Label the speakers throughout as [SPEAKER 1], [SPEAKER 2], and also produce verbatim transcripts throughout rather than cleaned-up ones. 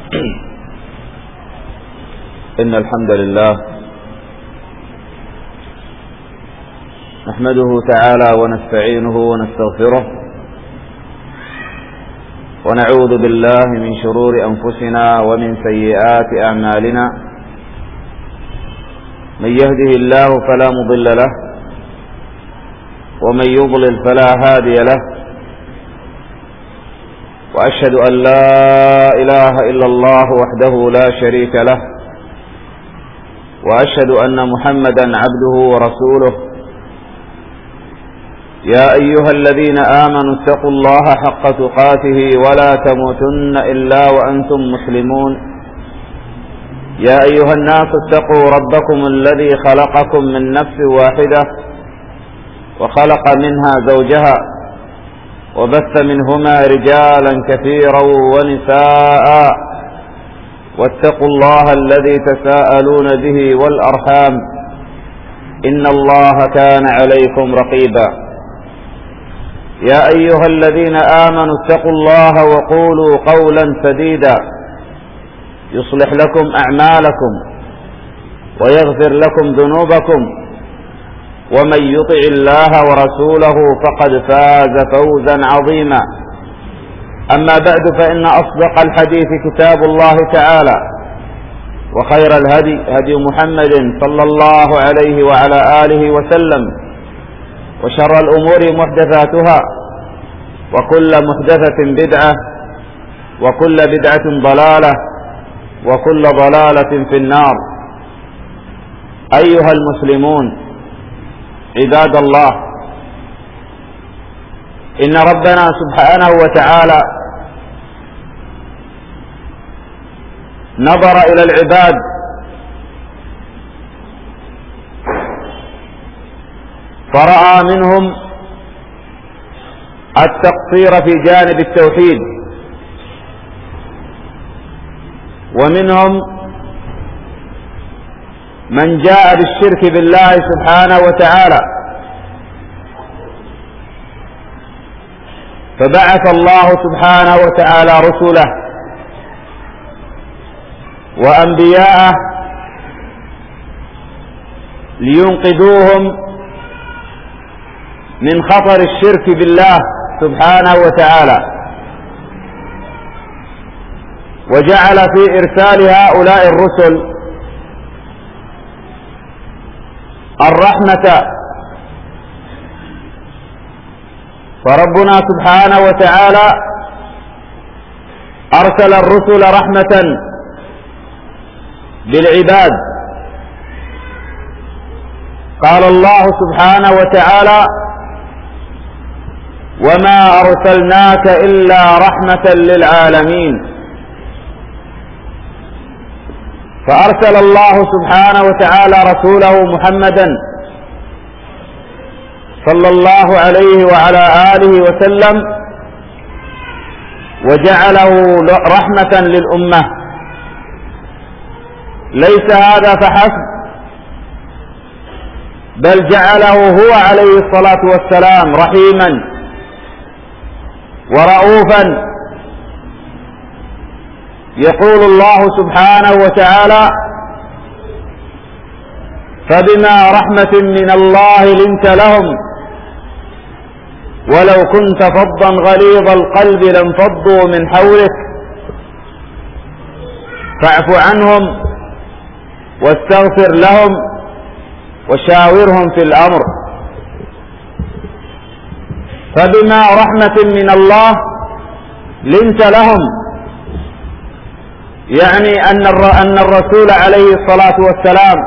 [SPEAKER 1] إن الحمد لله نحمده تعالى ونستعينه ونستغفره ونعوذ بالله من شرور أنفسنا ومن سيئات أعمالنا. من يهده الله فلا مضل له ومن يضلل فلا هادي له، وأشهد أن لا إله إلا الله وحده لا شريك له، وأشهد أن محمدا عبده ورسوله. يا أيها الذين آمنوا اتقوا الله حق تقاته ولا تموتن إلا وأنتم مسلمون. يا أيها الناس اتقوا ربكم الذي خلقكم من نفس واحدة وخلق منها زوجها وبث منهما رجالا كثيرا ونساء، واتقوا الله الذي تساءلون به والأرحام إن الله كان عليكم رقيبا. يا أيها الذين آمنوا اتقوا الله وقولوا قولا سديدا يصلح لكم أعمالكم ويغفر لكم ذنوبكم، ومن يطع الله ورسوله فقد فاز فوزا عظيما. أما بعد، فإن أصدق الحديث كتاب الله تعالى، وخير الهدي هدي محمد صلى الله عليه وعلى آله وسلم، وشر الأمور محدثاتها، وكل محدثة بدعة، وكل بدعة ضلالة، وكل ضلالة في النار. أيها المسلمون عباد الله، إن ربنا سبحانه وتعالى نظر إلى العباد فرأى منهم التقصير في جانب التوحيد، ومنهم من جاء بالشرك بالله سبحانه وتعالى، فبعث الله سبحانه وتعالى رسله وأنبياءه لينقذوهم من خطر الشرك بالله سبحانه وتعالى، وجعل في إرسال هؤلاء الرسل الرحمة. فربنا سبحانه وتعالى أرسل الرسل رحمة بالعباد. قال الله سبحانه وتعالى: وما أرسلناك إلا رحمة للعالمين. فأرسل الله سبحانه وتعالى رسوله محمدا صلى الله عليه وعلى آله وسلم، وجعله رحمة للأمة. ليس هذا فحسب، بل جعله هو عليه الصلاة والسلام رحيما ورؤوفا. يقول الله سبحانه وتعالى: فبما رحمة من الله لنت لهم ولو كنت فظا غليظ القلب لانفضوا من حولك فاعف عنهم واستغفر لهم وشاورهم في الأمر. فبما رحمة من الله لنت لهم، يعني أن أن الرسول عليه الصلاة والسلام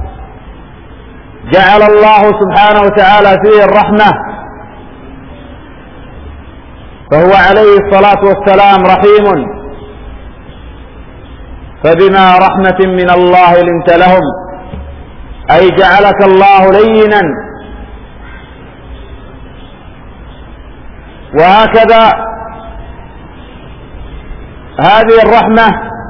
[SPEAKER 1] جعل الله سبحانه وتعالى فيه الرحمة، فهو عليه الصلاة والسلام رحيم. فبما رحمة من الله لنت لهم، أي جعلك الله لينا. وهكذا هذه الرحمة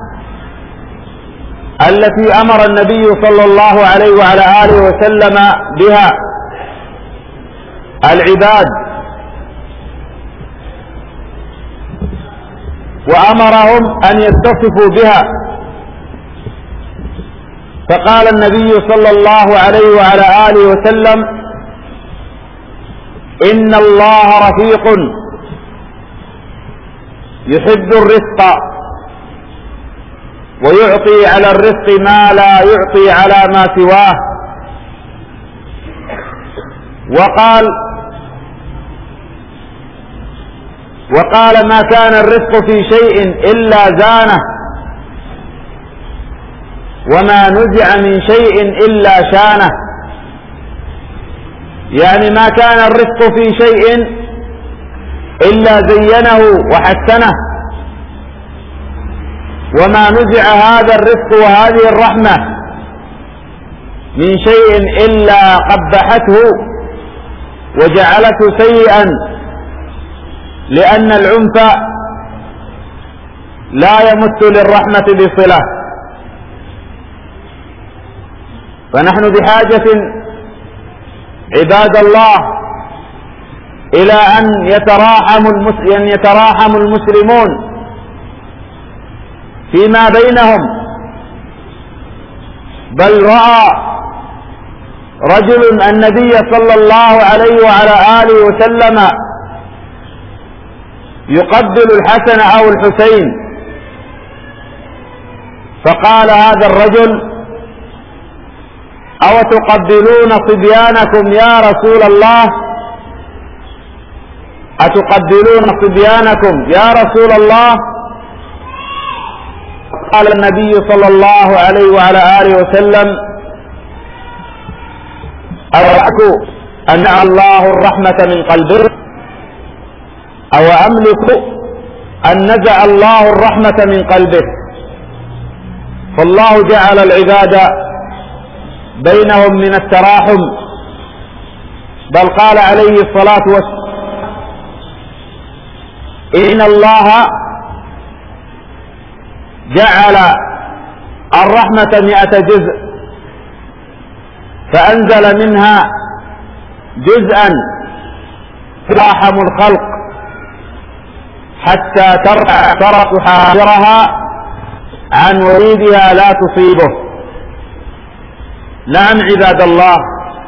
[SPEAKER 1] التي أمر النبي صلى الله عليه وعلى آله وسلم بها العباد وأمرهم أن يتصفوا بها. فقال النبي صلى الله عليه وعلى آله وسلم: إن الله رفيق يحب الرفق ويعطي على الرفق ما لا يعطي على ما سواه. وقال وقال ما كان الرفق في شيء إلا زانه، وما نزع من شيء إلا شانه. يعني ما كان الرفق في شيء إلا زينه وحسنه، وما نزع هذا الرفق وهذه الرحمة من شيء إلا قبحته وجعلته سيئا، لأن العنف لا يمت للرحمة بصلة. فنحن بحاجة عباد الله إلى أن يتراحم أن يتراحم المسلمون فيما بينهم. بل رأى رجل النبي صلى الله عليه وعلى آله وسلم يقبل الحسن أو الحسين، فقال هذا الرجل: أو تقبلون صبيانكم يا رسول الله؟ أتقبلون صبيانكم يا رسول الله؟ قال النبي صلى الله عليه وعلى آله وسلم: أرأك أن نزع الله الرحمة من قلبه، أو أملك أن نزع الله الرحمة من قلبه. فالله جعل العباد بينهم من التراحم، بل قال عليه الصلاة والسلام: إن الله جعل الرحمة مئة جزء، فأنزل منها جزءا تراحم الخلق حتى ترفع طرف حاضرها عن وريدها لا تصيبه. نعم عباد الله،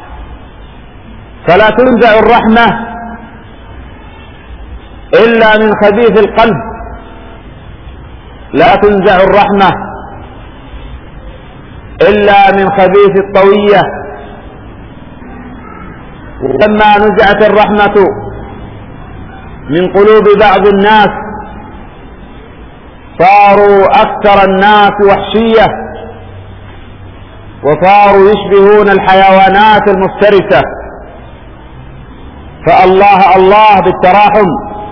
[SPEAKER 1] فلا تنزع الرحمة إلا من خبيث القلب، لا تنزع الرحمة إلا من خبيث الطوية. ولما نزعت الرحمة من قلوب بعض الناس صاروا أكثر الناس وحشية، وصاروا يشبهون الحيوانات المفترسة. فالله الله بالتراحم،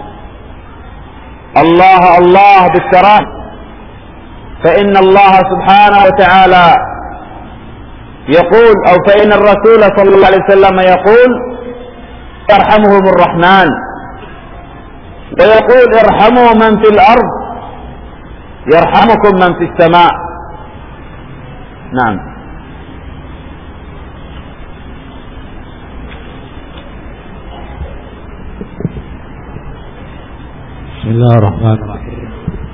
[SPEAKER 1] الله الله بالتراحم. فإن الله سبحانه وتعالى يقول، أو فإن الرسول صلى الله عليه وسلم يقول: يرحمهم الرحمن، ويقول: ارحموا من في الأرض يرحمكم من في السماء. نعم.
[SPEAKER 2] بسم الله الرحمن الرحيم.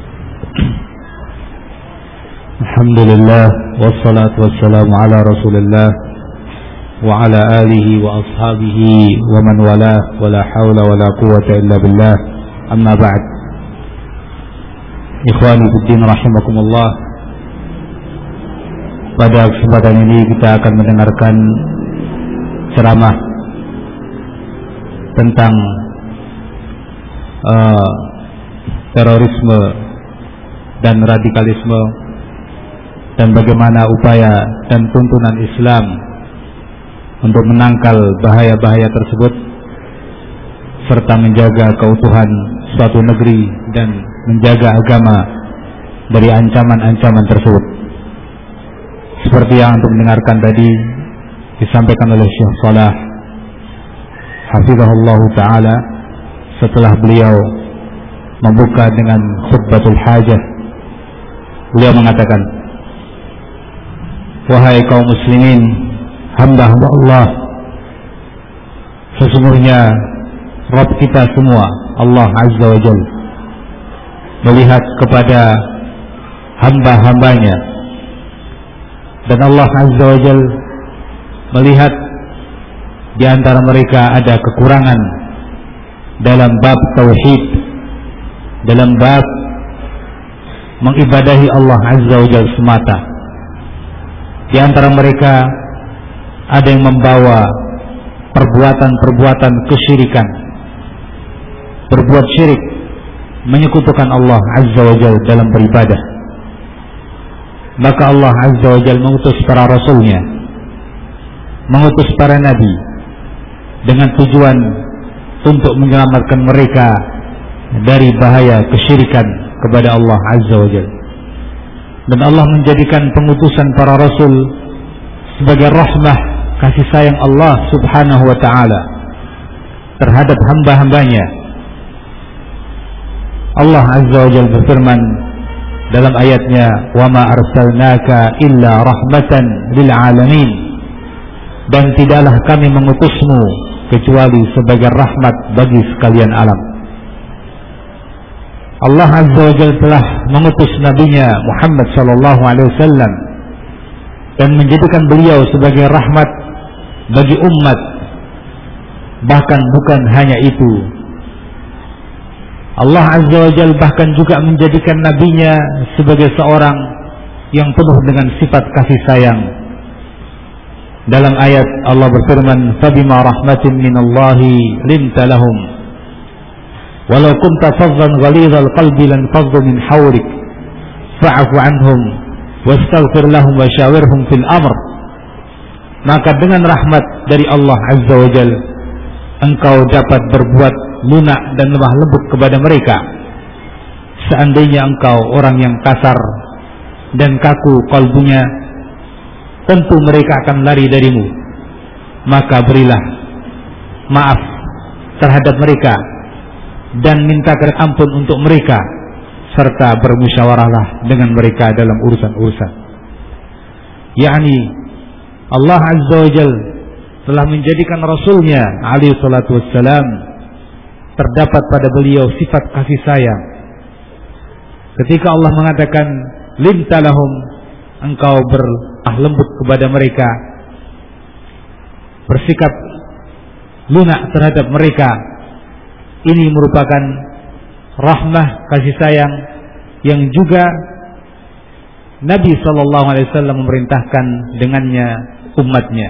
[SPEAKER 2] الحمد لله والصلاة والسلام على رسول الله وعلى آله وأصحابه ومن والاه، ولا حول ولا قوة إلا بالله. أما بعد، ikhwani fiddin rahimakumullah. Pada kesempatan ini kita akan mendengarkan ceramah tentang uh, terorisme dan radikalisme, dan bagaimana upaya dan tuntunan Islam untuk menangkal bahaya-bahaya tersebut, serta menjaga keutuhan suatu negeri dan menjaga agama dari ancaman-ancaman tersebut. Seperti yang untuk mendengarkan tadi disampaikan oleh Syekh Salah hafizahullah ta'ala setelah beliau membuka dengan khutbatul hajah. Beliau mengatakan, wahai kaum muslimin, hamba-hamba Allah, sesungguhnya Rabb kita semua, Allah Azza wa Jalla, melihat kepada hamba-hambanya, dan Allah Azza wa Jalla melihat di antara mereka ada kekurangan dalam bab tauhid, dalam bab mengibadahi Allah Azza wa Jalla semata. Di antara mereka ada yang membawa perbuatan-perbuatan kesyirikan, berbuat syirik, menyekutukan Allah Azza wa Jalla dalam beribadah. Maka Allah Azza wa Jalla mengutus para rasulnya, mengutus para nabi dengan tujuan untuk menyelamatkan mereka dari bahaya kesyirikan kepada Allah Azza wa Jalla. Dan Allah menjadikan pengutusan para rasul sebagai rahmah, kasih sayang Allah Subhanahu wa ta'ala terhadap hamba-hambanya. Allah Azza wa Jalla berfirman dalam ayatnya, "Wa ma arsalnaka illa rahmatan lil alamin." Dan tidaklah kami mengutusmu kecuali sebagai rahmat bagi sekalian alam. Allah Azza wa Jalla telah mengutus nabinya Muhammad sallallahu alaihi wasallam dan menjadikan beliau sebagai rahmat bagi umat. Bahkan bukan hanya itu, Allah Azza wa Jalla bahkan juga menjadikan nabinya sebagai seorang yang penuh dengan sifat kasih sayang. Dalam ayat Allah berfirman, "Fabima rahmatin minallahi linta lahum walau kunta faddan ghalidhal qalbi lan faddu min hawlik fa'fu anhum wastaghfir lahum wa syawirhum fil amr." Maka dengan rahmat dari Allah Azza wa Jalla engkau dapat berbuat lunak dan lemah lembut kepada mereka. Seandainya engkau orang yang kasar dan kaku kalbunya, tentu mereka akan lari darimu. Maka berilah maaf terhadap mereka dan mintakan ampun untuk mereka, serta bermusyawarahlah dengan mereka dalam urusan-urusan. yakni Allah Azza wa Jalla telah menjadikan Rasulnya alaihi salatu wassalam terdapat pada beliau sifat kasih sayang. Ketika Allah mengatakan linta lahum, engkau berah lembut kepada mereka, bersikap lunak terhadap mereka, ini merupakan rahmah kasih sayang yang juga Nabi sallallahu alaihi wasallam memerintahkan dengannya umatnya.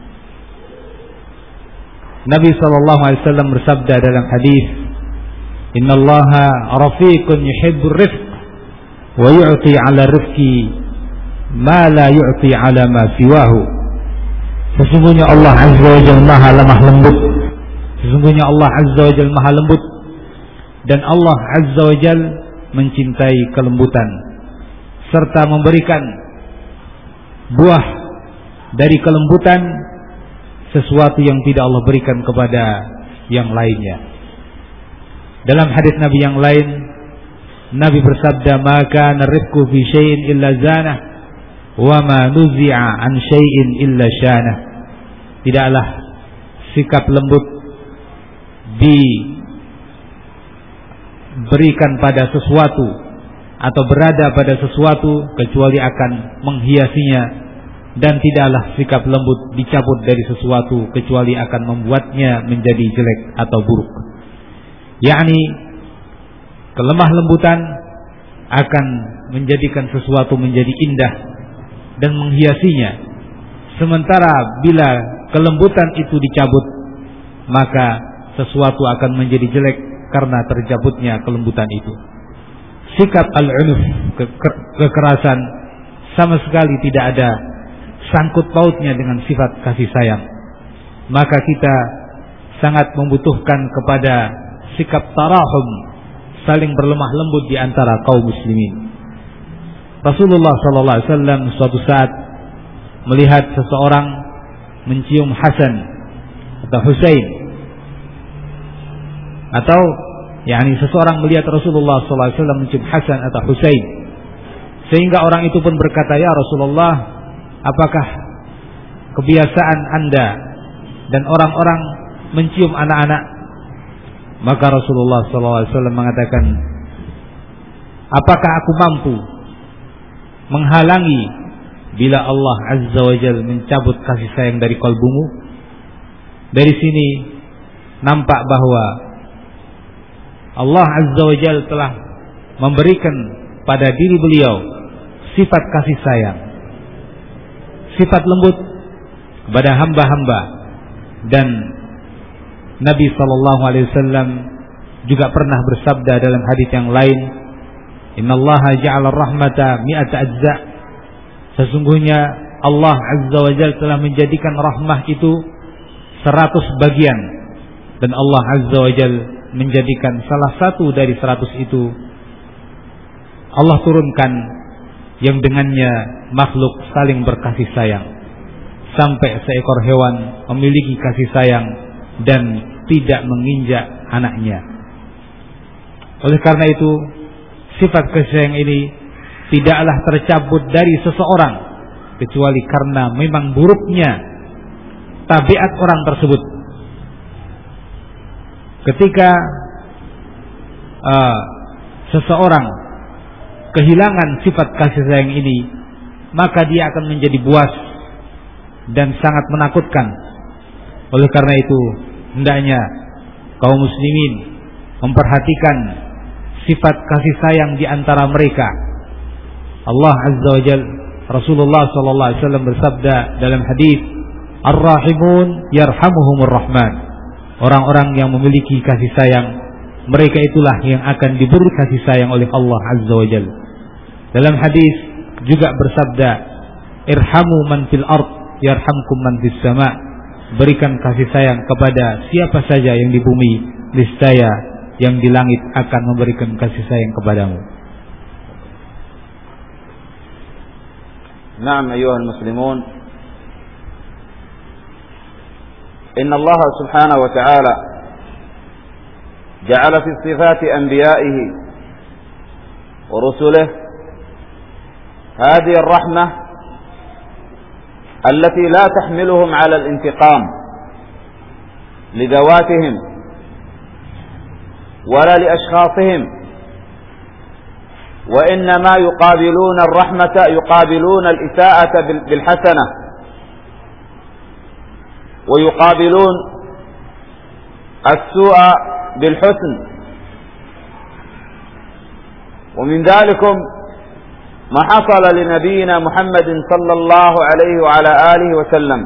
[SPEAKER 2] Nabi sallallahu alaihi wasallam bersabda dalam hadis, "Innallaha rafiqun yuhibbur rifq wa yu'ti 'ala rifqi ma la yu'ti 'ala ma siwahu." Sesungguhnya Allah Azza wa Jalla Maha lemah lembut. Sesungguhnya Allah Azza wa Jalla Maha lembut, dan Allah Azza wa Jalla mencintai kelembutan serta memberikan buah dari kelembutan sesuatu yang tidak Allah berikan kepada yang lainnya. Dalam hadis Nabi yang lain, Nabi bersabda, "Maka narifku fi syai'in illa zanah, wa ma nuzi'a an syai'in illa syanah." Tidaklah sikap lembut diberikan pada sesuatu atau berada pada sesuatu kecuali akan menghiasinya, dan tidaklah sikap lembut dicabut dari sesuatu kecuali akan membuatnya menjadi jelek atau buruk. Yakni kelemah lembutan akan menjadikan sesuatu menjadi indah dan menghiasinya, sementara bila kelembutan itu dicabut, maka sesuatu akan menjadi jelek karena tercabutnya kelembutan itu. Sikap al-unuf, kekerasan, sama sekali tidak ada sangkut pautnya dengan sifat kasih sayang. Maka kita sangat membutuhkan kepada sikap tarahum, saling berlemah lembut di antara kaum muslimin. Rasulullah sallallahu alaihi wasallam suatu saat melihat seseorang mencium Hasan atau Husain, atau yakni seseorang melihat Rasulullah sallallahu alaihi wasallam mencium Hasan atau Husain, sehingga orang itu pun berkata, "Ya Rasulullah, apakah kebiasaan Anda dan orang-orang mencium anak-anak?" Maka Rasulullah sallallahu alaihi wasallam mengatakan, Apakah aku mampu menghalangi bila Allah Azza wa Jalla mencabut kasih sayang dari kalbumu? Dari sini nampak bahwa Allah Azza wa Jalla telah memberikan pada diri beliau sifat kasih sayang, sifat lembut kepada hamba-hamba. Dan Nabi sallallahu alaihi wasallam juga pernah bersabda dalam hadis yang lain, "Innallaha ja'ala rahmata mi'ata ajza." Sesungguhnya Allah Azza wa Jalla telah menjadikan rahmah itu seratus bagian, dan Allah Azza wa Jalla menjadikan salah satu dari seratus itu Allah turunkan, yang dengannya makhluk saling berkasih sayang, sampai seekor hewan memiliki kasih sayang dan tidak menginjak anaknya. Oleh karena itu, sifat kasih sayang ini tidaklah tercabut dari seseorang kecuali karena memang buruknya tabiat orang tersebut. Ketika uh, seseorang kehilangan sifat kasih sayang ini, maka dia akan menjadi buas dan sangat menakutkan. Oleh karena itu, hendaknya kaum muslimin memperhatikan sifat kasih sayang di antara mereka. Allah Azza wa Jalla, Rasulullah sallallahu alaihi wasallam bersabda dalam hadis, "Ar-rahimun yarhamuhumur rahman." Orang-orang yang memiliki kasih sayang, mereka itulah yang akan diberi kasih sayang oleh Allah Azza wa Jalla. Dalam hadis juga bersabda, "Irhamu man fil ard yarhamkum man fis sama." Berikan kasih sayang kepada siapa saja yang di bumi, niscaya yang di langit akan memberikan kasih sayang kepadamu.
[SPEAKER 1] Naam ayuhal muslimun, inna Allah subhanahu wa ta'ala ja'ala fi sifati anbiya'ihi wa rusulihi hadhihi ar-rahmah allati la tahmiluhum 'ala al-intiqam lidawatihim wala li ashkhasihim, وإنما يقابلون الرحمة يقابلون الإساءة بالحسنة ويقابلون السوء بالحسن. ومن ذلكم ما حصل لنبينا محمد صلى الله عليه وعلى آله وسلم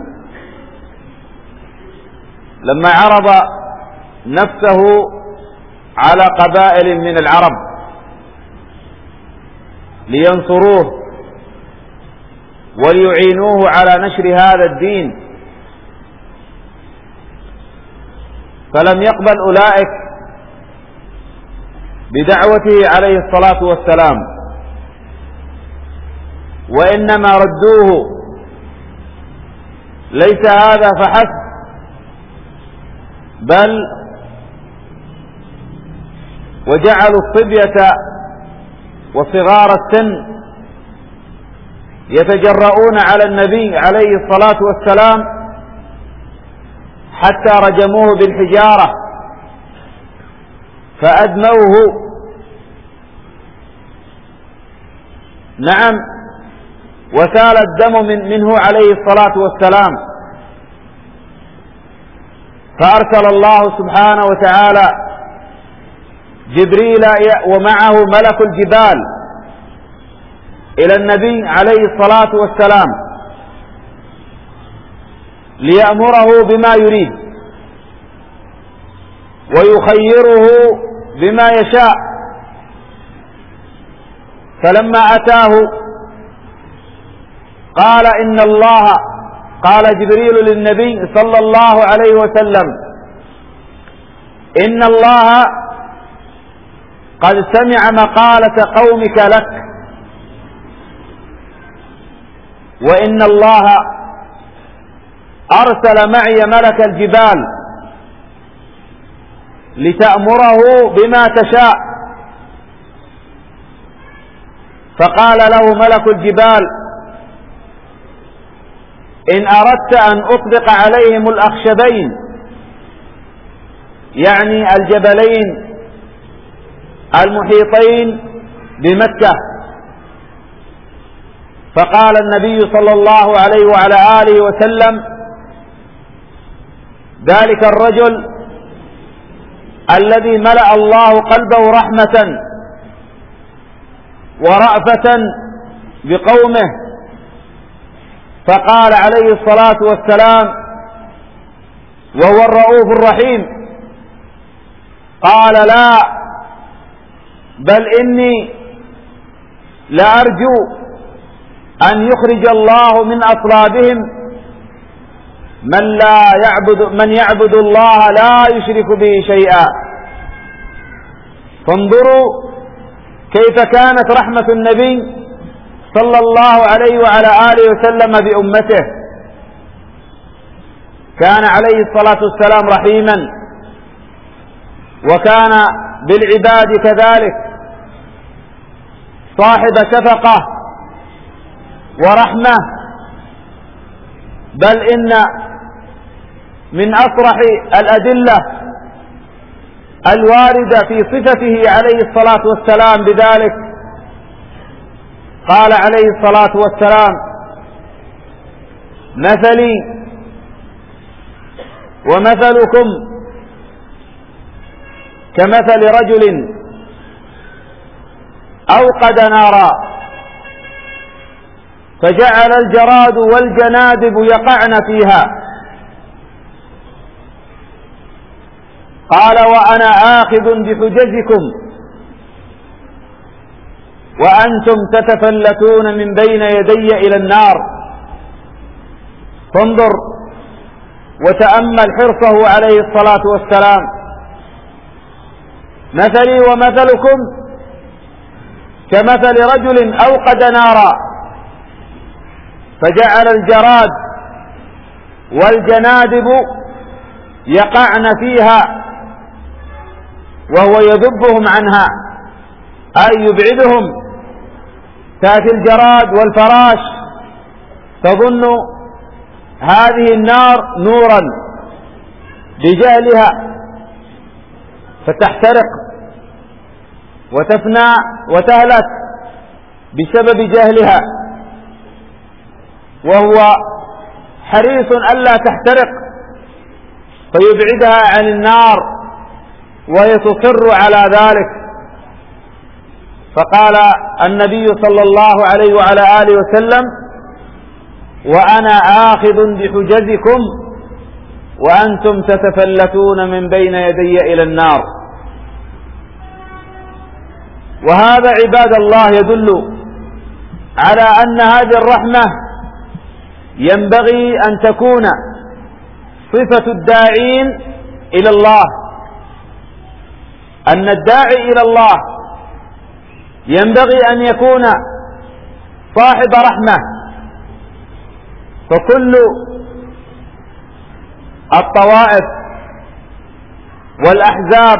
[SPEAKER 1] لما عرض نفسه على قبائل من العرب لينصروه وليعينوه على نشر هذا الدين، فلم يقبل أولئك بدعوته عليه الصلاة والسلام، وإنما ردوه. ليس هذا فحسب، بل وجعلوا الصبية وصغار السن يتجرؤون على النبي عليه الصلاة والسلام حتى رجموه بالحجارة فأدموه. نعم، وسال الدم من منه عليه الصلاة والسلام، فأرسل الله سبحانه وتعالى جبريل ومعه ملك الجبال إلى النبي عليه الصلاة والسلام ليأمره بما يريد ويخيره بما يشاء. فلما أتاه قال إن الله قال جبريل للنبي صلى الله عليه وسلم إن الله قد سمع مقالة قومك لك، وإن الله أرسل معي ملك الجبال لتأمره بما تشاء. فقال له ملك الجبال إن أردت أن أطبق عليهم الأخشبين، يعني الجبلين المحيطين بمكة. فقال النبي صلى الله عليه وعلى آله وسلم: ذلك الرجل الذي ملأ الله قلبه رحمة ورأفة بقومه. فقال عليه الصلاة والسلام وهو الرؤوف الرحيم: قال: لا، بل إني لأرجو أن يخرج الله من أصلابهم من لا يعبد من يعبد الله لا يشرك به شيئا. فانظروا كيف كانت رحمة النبي صلى الله عليه وعلى آله وسلم بأمته. كان عليه الصلاة والسلام رحيما، وكان بالعباد كذلك صاحب شفقة ورحمة. بل إن من أصرح الأدلة الواردة في صفته عليه الصلاة والسلام بذلك قال عليه الصلاة والسلام: مثلي ومثلكم كمثل رجل أوقد نارا فجعل الجراد والجنادب يقعن فيها. قال: وأنا آخذ بحجزكم وأنتم تتفلتون من بين يدي إلى النار. فانظر وتأمل حرصه عليه الصلاة والسلام. مثلي ومثلكم كمثل رجل أوقد نارا فجعل الجراد والجنادب يقعن فيها وهو يذبهم عنها، أي يبعدهم. تأتي الجراد والفراش تظن هذه النار نورا بجهلها فتحترق وتفنى وتهلك بسبب جهلها، وهو حريص ألا تحترق فيبعدها عن النار وهي تصر على ذلك. فقال النبي صلى الله عليه وعلى آله وسلم: وأنا آخذ بحجزكم وأنتم تتفلتون من بين يدي إلى النار. وهذا عباد الله يدل على أن هذه الرحمة ينبغي أن تكون صفة الداعين إلى الله، أن الداعي إلى الله ينبغي أن يكون صاحب رحمة. فكل الطوائف والأحزاب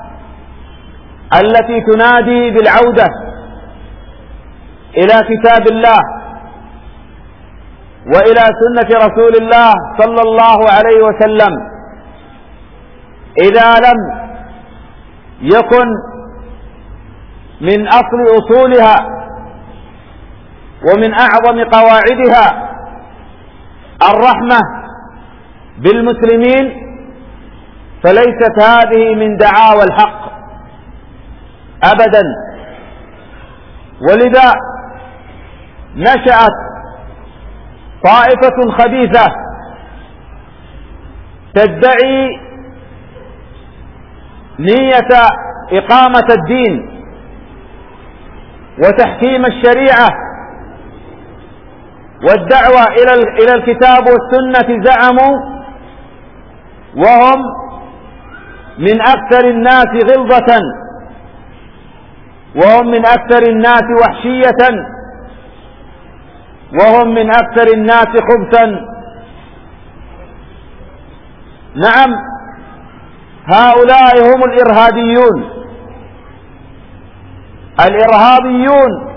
[SPEAKER 1] التي تنادي بالعودة إلى كتاب الله وإلى سنة رسول الله صلى الله عليه وسلم، إذا لم يكن من أصل أصولها ومن أعظم قواعدها الرحمة بالمسلمين، فليست هذه من دعاوى الحق أبدا. ولذا نشأت طائفة خبيثة تدعي نية إقامة الدين وتحكيم الشريعة والدعوة إلى الكتاب والسنة. زعموا وهم من أكثر الناس غلظة وهم من أكثر الناس وحشية وهم من أكثر الناس خبثا. نعم، هؤلاء هم الإرهابيون. الإرهابيون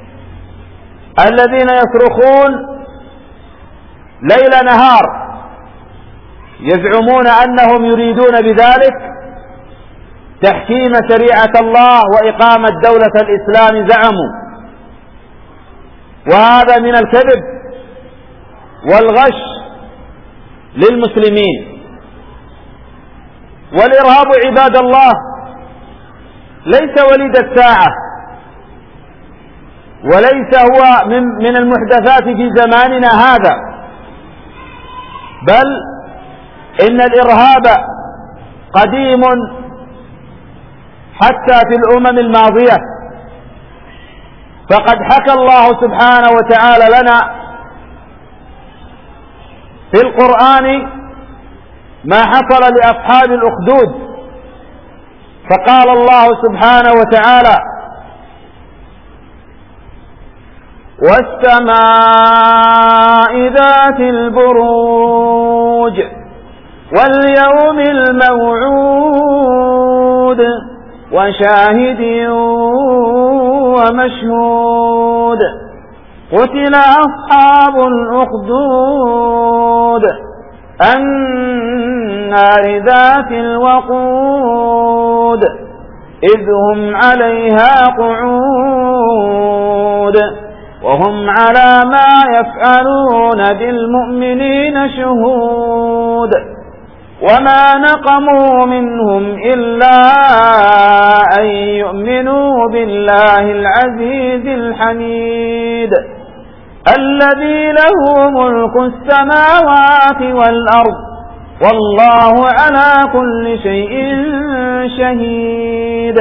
[SPEAKER 1] الذين يصرخون ليل نهار يزعمون أنهم يريدون بذلك تحكيم شريعة الله وإقامة دولة الإسلام زعموا، وهذا من الكذب والغش للمسلمين. والإرهاب عباد الله ليس وليد الساعة، وليس هو من من المحدثات في زماننا هذا، بل إن الإرهاب قديم حتى في الأمم الماضية. فقد حكى الله سبحانه وتعالى لنا في القرآن ما حصل لأصحاب الأخدود، فقال الله سبحانه وتعالى: والسماء ذات البروج واليوم الموعود وشاهد ومشهود قتل أصحاب الأخدود النار ذات الوقود إذ هم عليها قعود وهم على ما يفعلون بالمؤمنين شهود وما نقموا منهم إلا أن يؤمنوا بالله العزيز الحميد الذي له ملك السماوات والأرض والله على كل شيء شهيد.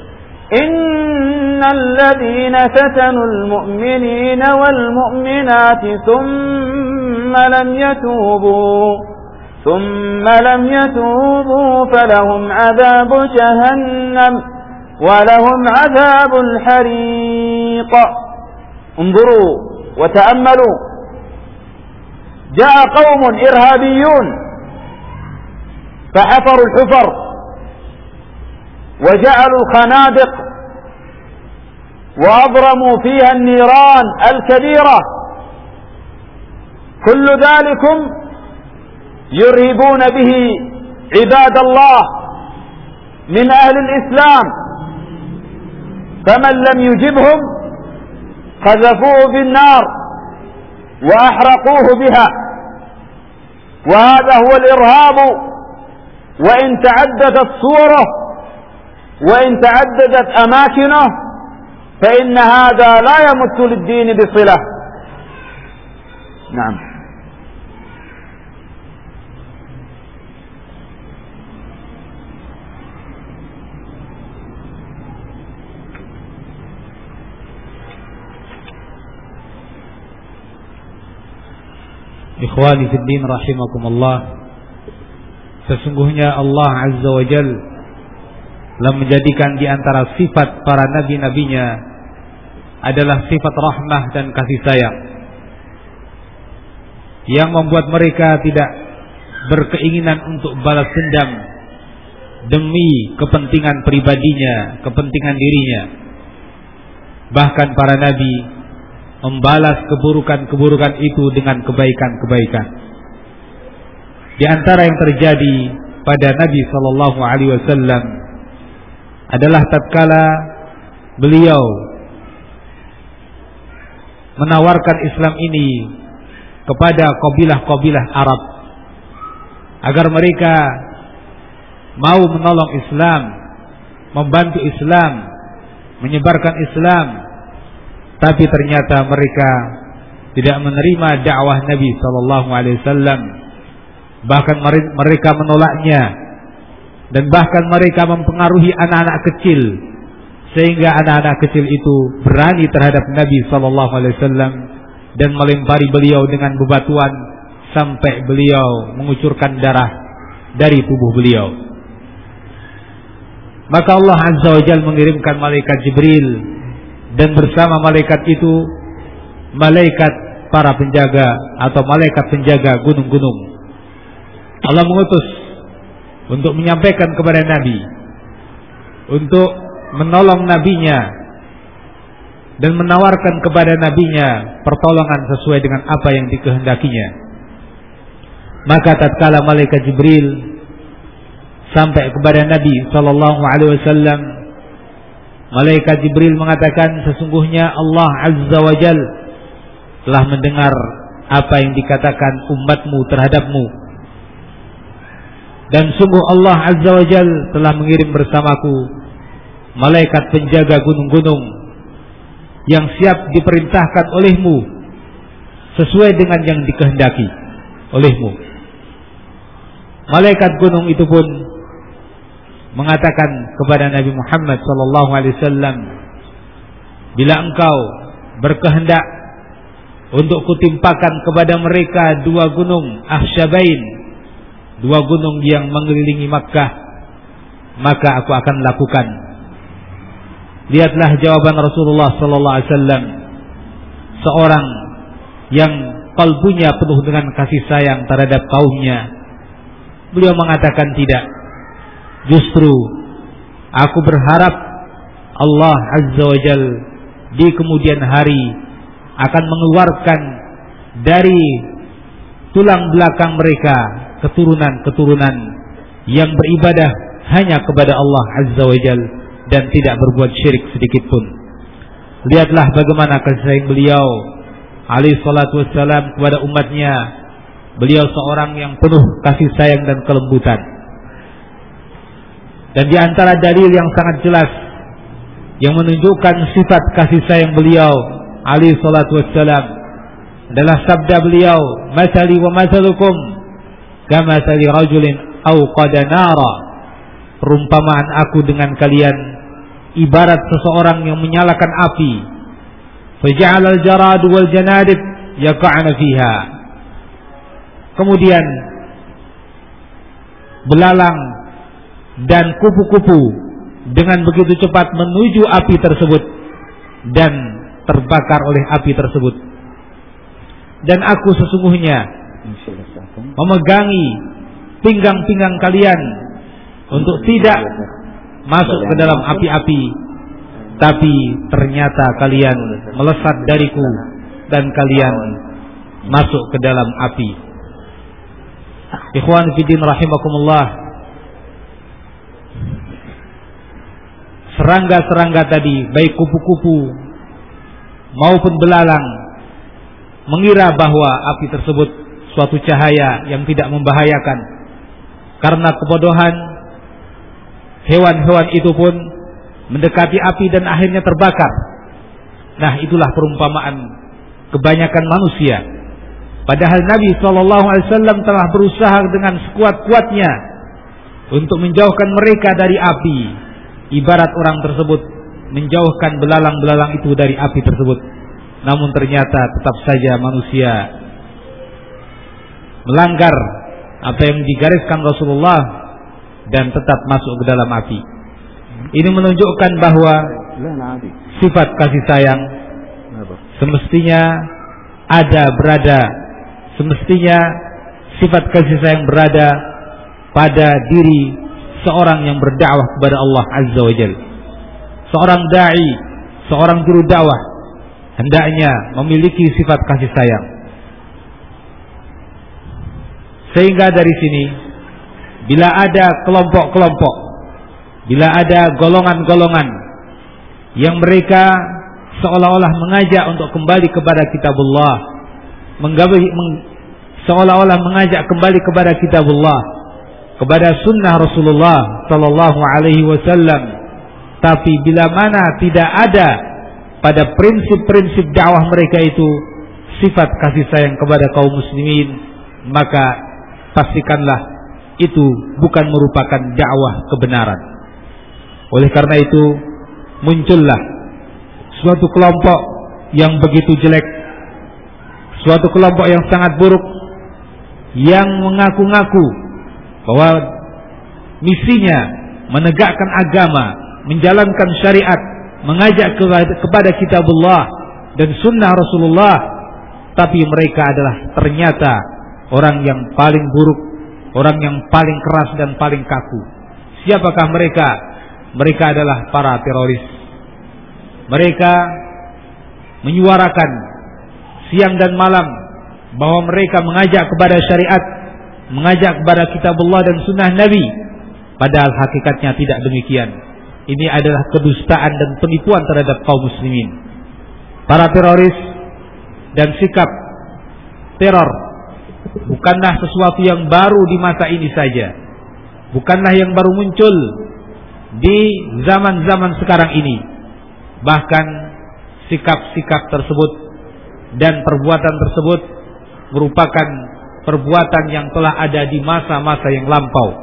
[SPEAKER 1] إن الذين فتنوا المؤمنين والمؤمنات ثم لم يتوبوا ثم لم يتوبوا فلهم عذاب جهنم ولهم عذاب الحريق. انظروا وتأملوا، جاء قوم إرهابيون فحفروا الحفر وجعلوا الخنادق وأضرموا فيها النيران الكبيرة، كل ذلكم يرهبون به عباد الله من أهل الإسلام، فمن لم يجبهم قذفوه بالنار وأحرقوه بها. وهذا هو الإرهاب، وإن تعددت صوره وإن تعددت أماكنه فإن هذا لا يمت للدين بصلة. نعم.
[SPEAKER 2] Ikhwani fiddin rahimakumullah, sesungguhnya Allah Azza wa Jal telah menjadikan di antara sifat para nabi-nabinya adalah sifat rahmah dan kasih sayang, yang membuat mereka tidak berkeinginan untuk balas dendam demi kepentingan pribadinya, kepentingan dirinya. Bahkan para nabi membalas keburukan-keburukan itu dengan kebaikan-kebaikan. Di antara yang terjadi pada Nabi sallallahu alaihi wasallam adalah tatkala beliau menawarkan Islam ini kepada kabilah-kabilah Arab agar mereka mau menolong Islam, membantu Islam, menyebarkan Islam. Tapi ternyata mereka tidak menerima dakwah Nabi sallallahu alaihi wasallam. Bahkan mereka menolaknya, dan bahkan mereka mempengaruhi anak-anak kecil sehingga anak-anak kecil itu berani terhadap Nabi sallallahu alaihi wasallam dan melempari beliau dengan bebatuan sampai beliau mengucurkan darah dari tubuh beliau. Maka Allah Azza wa Jalla mengirimkan malaikat Jibril, dan bersama malaikat itu malaikat para penjaga atau malaikat penjaga gunung-gunung. Allah mengutus untuk menyampaikan kepada Nabi, untuk menolong nabinya dan menawarkan kepada nabinya pertolongan sesuai dengan apa yang dikehendakinya. Maka tatkala malaikat Jibril sampai kepada Nabi sallallahu alaihi wasallam, malaikat Jibril mengatakan sesungguhnya Allah Azza wa Jal telah mendengar apa yang dikatakan umatmu terhadapmu, dan sungguh Allah Azza wa Jal telah mengirim bersamaku malaikat penjaga gunung-gunung yang siap diperintahkan olehmu sesuai dengan yang dikehendaki olehmu. Malaikat gunung itu pun mengatakan kepada Nabi Muhammad sallallahu alaihi wasallam, bila engkau berkehendak untuk kutimpakan kepada mereka dua gunung Ahsyabain, dua gunung yang mengelilingi Makkah, maka aku akan lakukan. Lihatlah jawaban Rasulullah sallallahu alaihi wasallam, seorang yang kalbunya penuh dengan kasih sayang terhadap kaumnya. Beliau mengatakan tidak. Justru aku berharap Allah Azza wa Jal di kemudian hari akan mengeluarkan dari tulang belakang mereka keturunan-keturunan yang beribadah hanya kepada Allah Azza wa Jal dan tidak berbuat syirik sedikit pun. Lihatlah bagaimana kasih sayang beliau alaihi salatu wassalam kepada umatnya. Beliau seorang yang penuh kasih sayang dan kelembutan. Dan di antara dalil yang sangat jelas yang menunjukkan sifat kasih sayang beliau alaihi salatu wassalam adalah sabda beliau, "Masali wa masalukum kamathali rajulin awqada nara." Perumpamaan aku dengan kalian ibarat seseorang yang menyalakan api. Faja'ala al-jarad wal janadib yaqa'na fiha. Kemudian belalang dan kupu-kupu dengan begitu cepat menuju api tersebut dan terbakar oleh api tersebut. Dan aku sesungguhnya memegangi pinggang-pinggang kalian untuk tidak masuk ke dalam api-api, tapi ternyata kalian melesat dariku dan kalian masuk ke dalam api. Ikhwan fillah rahimakumullah, serangga-serangga tadi, baik kupu-kupu maupun belalang, mengira bahwa api tersebut suatu cahaya yang tidak membahayakan. Karena kebodohan, hewan-hewan itu pun mendekati api dan akhirnya terbakar. Nah, itulah perumpamaan kebanyakan manusia. Padahal Nabi shallallahu alaihi wasallam telah berusaha dengan sekuat-kuatnya untuk menjauhkan mereka dari api. Ibarat orang tersebut menjauhkan belalang-belalang itu dari api tersebut. Namun ternyata tetap saja manusia melanggar apa yang digariskan Rasulullah dan tetap masuk ke dalam api. Ini menunjukkan bahwa sifat kasih sayang semestinya ada berada, semestinya sifat kasih sayang berada pada diri seorang yang berdakwah kepada Allah Azza wa Jalla. Seorang dai, seorang juru dakwah hendaknya memiliki sifat kasih sayang. Sehingga dari sini, bila ada kelompok-kelompok, bila ada golongan-golongan yang mereka seolah-olah mengajak untuk kembali kepada kitabullah, menggabai, meng, seolah-olah mengajak kembali kepada kitabullah, kepada sunnah Rasulullah sallallahu alaihi wasallam, tapi bila mana tidak ada pada prinsip-prinsip dakwah mereka itu sifat kasih sayang kepada kaum muslimin, maka pastikanlah itu bukan merupakan dakwah kebenaran. Oleh karena itu muncullah suatu kelompok yang begitu jelek, suatu kelompok yang sangat buruk, yang mengaku-ngaku bahwa misinya menegakkan agama, menjalankan syariat, mengajak kepada kitabullah dan sunnah Rasulullah, tapi mereka adalah ternyata orang yang paling buruk, orang yang paling keras dan paling kaku. Siapakah mereka? Mereka adalah para teroris. Mereka menyuarakan siang dan malam bahwa mereka mengajak kepada syariat, mengajak kepada kitabullah dan sunnah Nabi, Padahal hakikatnya tidak demikian. Ini adalah kedustaan dan penipuan terhadap kaum muslimin. Para teroris dan sikap teror bukanlah sesuatu yang baru di masa ini saja. Bukanlah yang baru muncul di zaman-zaman sekarang ini. Bahkan sikap-sikap tersebut dan perbuatan tersebut merupakan perbuatan yang telah ada di masa-masa yang lampau.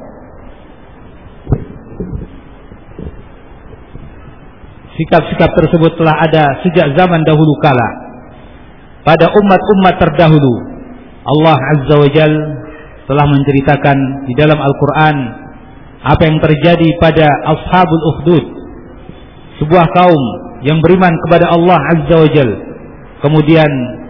[SPEAKER 2] Sikap-sikap tersebut telah ada sejak zaman dahulu kala. Pada umat-umat terdahulu, Allah Azza wa Jal telah menceritakan di dalam Al-Quran apa yang terjadi pada Ashabul Ukhdud, sebuah kaum yang beriman kepada Allah Azza wa Jal, kemudian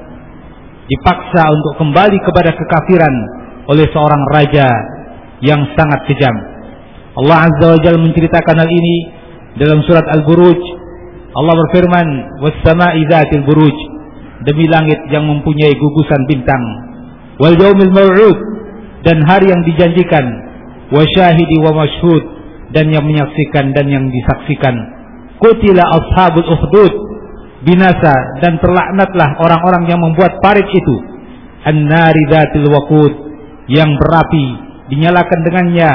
[SPEAKER 2] dipaksa untuk kembali kepada kekafiran oleh seorang raja yang sangat kejam. Allah Azza wa Jal menceritakan hal ini dalam surat Al-Buruj. Allah berfirman, "Was-sama'i dzatil buruj," demi langit yang mempunyai gugusan bintang, "wal yaumil maw'ud," dan hari yang dijanjikan, "wa syahidi wa mashhud," dan yang menyaksikan dan yang disaksikan. "Qutila ashabul ukhdud," binasa dan terlaknatlah orang-orang yang membuat parit itu. "An-nari dzatil waqud," yang berapi dinyalakan dengannya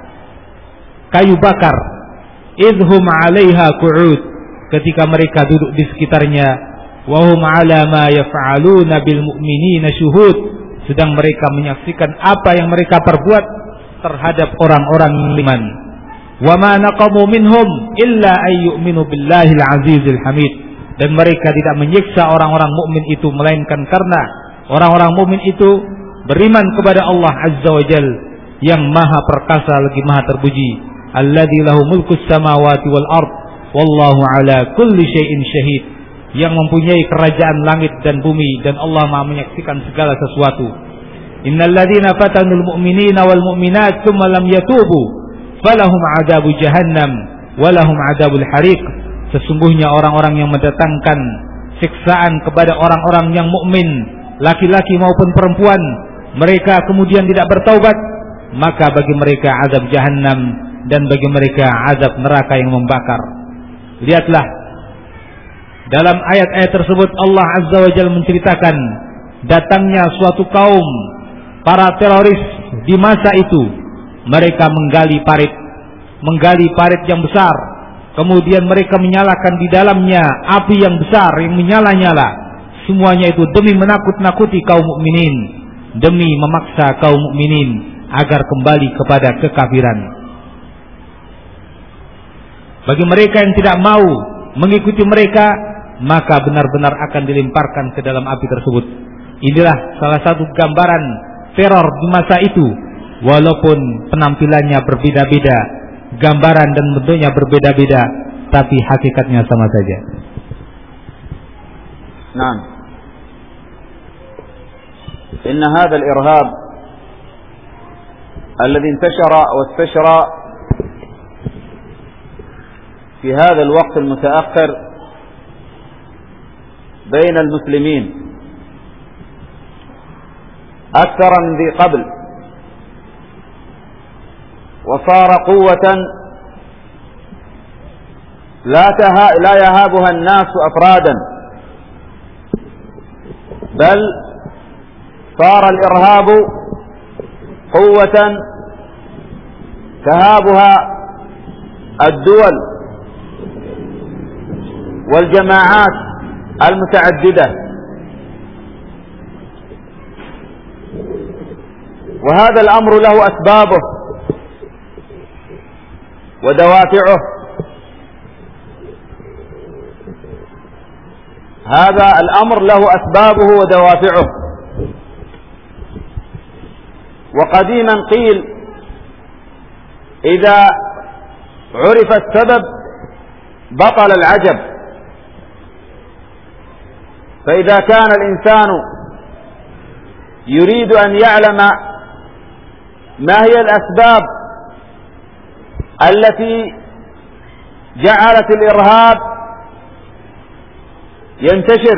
[SPEAKER 2] kayu bakar. "Idhum 'alaiha qu'ud," ketika mereka duduk di sekitarnya. "Wa hum 'ala ma yaf'aluna bil mu'minina syuhud," sedang mereka menyaksikan apa yang mereka perbuat terhadap orang-orang iman. "Wa ma naqamu minhum illa ay yu'minu billahil azizil hamid," dan mereka tidak menyiksa orang-orang mukmin itu melainkan karena orang-orang mukmin itu beriman kepada Allah Azza wa Jal yang maha perkasa lagi maha terpuji. "Alladzi lahu mulkus samawati wal ard wallahu ala kulli syai'in syahid," yang mempunyai kerajaan langit dan bumi dan Allah maha menyaksikan segala sesuatu. "Innal ladzina fatanul mu'minina wal mu'minat tsumma lam yatubu falahum 'adzabu jahannam walahum 'adzabul hariq." Sesungguhnya orang-orang yang mendatangkan siksaan kepada orang-orang yang mukmin, laki-laki maupun perempuan, mereka kemudian tidak bertaubat, maka bagi mereka azab jahannam dan bagi mereka azab neraka yang membakar. Lihatlah, dalam ayat-ayat tersebut Allah Azza wa Jalla menceritakan datangnya suatu kaum para teroris di masa itu. Mereka menggali parit, menggali parit yang besar, kemudian mereka menyalakan di dalamnya api yang besar yang menyala-nyala. Semuanya itu demi menakut-nakuti kaum mukminin, demi memaksa kaum mukminin agar kembali kepada kekafiran. Bagi mereka yang tidak mau mengikuti mereka, maka benar-benar akan dilemparkan ke dalam api tersebut. Inilah salah satu gambaran teror di masa itu. Walaupun penampilannya berbeda-beda, gambaran dan bentuknya berbeda-beda, tapi hakikatnya sama saja.
[SPEAKER 1] Naam. Inna hadha al-irhab alladhi intashara wa istashara في هذا الوقت المتأخر بين المسلمين أكثر من ذي قبل، وصار قوة لا لا يهابها الناس أفرادا، بل صار الإرهاب قوة تهابها الدول والجماعات المتعددة. وهذا الأمر له أسبابه ودوافعه. هذا الأمر له أسبابه ودوافعه. وقديما قيل إذا عرف السبب بطل العجب. فإذا كان الإنسان يريد أن يعلم ما هي الأسباب التي جعلت الإرهاب ينتشر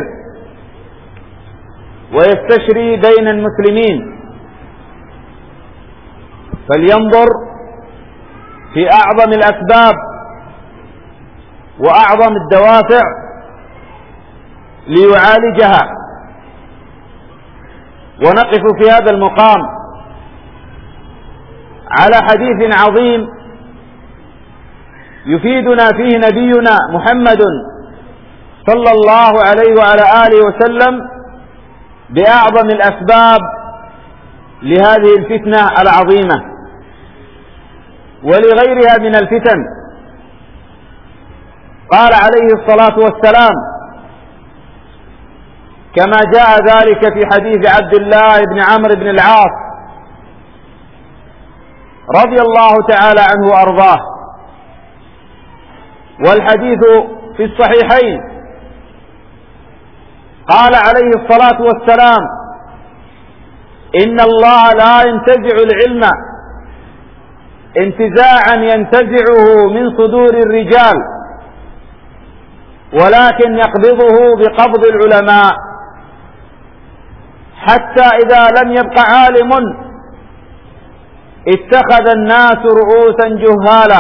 [SPEAKER 1] ويستشري بين المسلمين، فلينظر في أعظم الأسباب وأعظم الدوافع ليعالجها. ونقف في هذا المقام على حديث عظيم يفيدنا فيه نبينا محمد صلى الله عليه وعلى آله وسلم بأعظم الأسباب لهذه الفتنة العظيمة ولغيرها من الفتن. قال عليه الصلاة والسلام كما جاء ذلك في حديث عبد الله بن عمرو بن العاص رضي الله تعالى عنه وأرضاه، والحديث في الصحيحين. قال عليه الصلاة والسلام إن الله لا ينتزع العلم انتزاعا ينتزعه من صدور الرجال، ولكن يقبضه بقبض العلماء، حتى إذا لم يبق عالم اتخذ الناس رؤوسا جهالا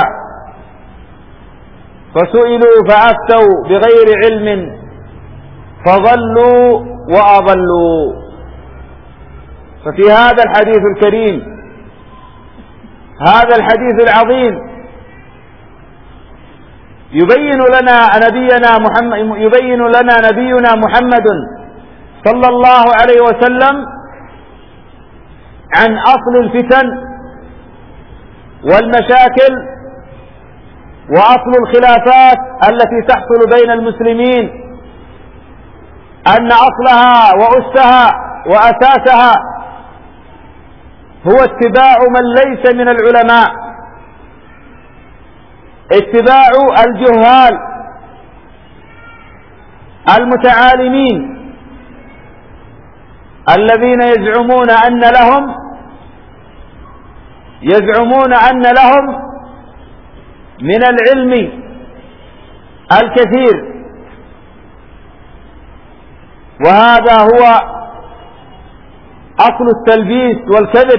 [SPEAKER 1] فسئلوا فأفتوا بغير علم فضلوا وأضلوا. ففي هذا الحديث الكريم، هذا الحديث العظيم، يبين لنا نبينا محمد يبين لنا نبينا محمد صلى الله عليه وسلم عن أصل الفتن والمشاكل وأصل الخلافات التي تحصل بين المسلمين، أن أصلها وأسها وأساسها هو اتباع من ليس من العلماء، اتباع الجهال المتعالمين الذين يزعمون أن لهم يزعمون أن لهم من العلم الكثير. وهذا هو أصل التلبيس والكذب،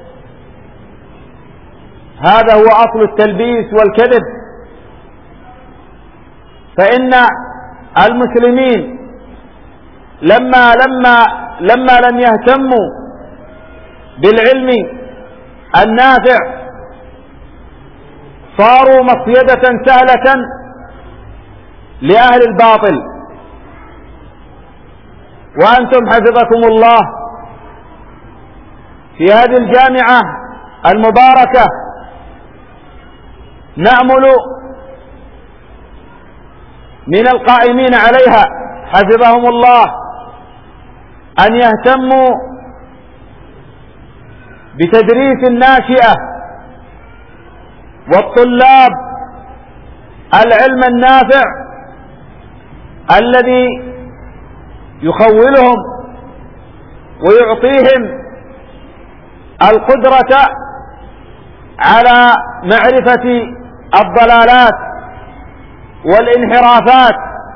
[SPEAKER 1] هذا هو أصل التلبيس والكذب. فإن المسلمين لما لما لما لم يهتموا بالعلم النافع صاروا مصيدة سهلة لأهل الباطل. وأنتم حفظكم الله في هذه الجامعة المباركة نأمل من القائمين عليها حفظهم الله أن يهتموا بتدريس الناشئة والطلاب العلم النافع الذي يخولهم ويعطيهم القدرة على معرفة الضلالات والانحرافات،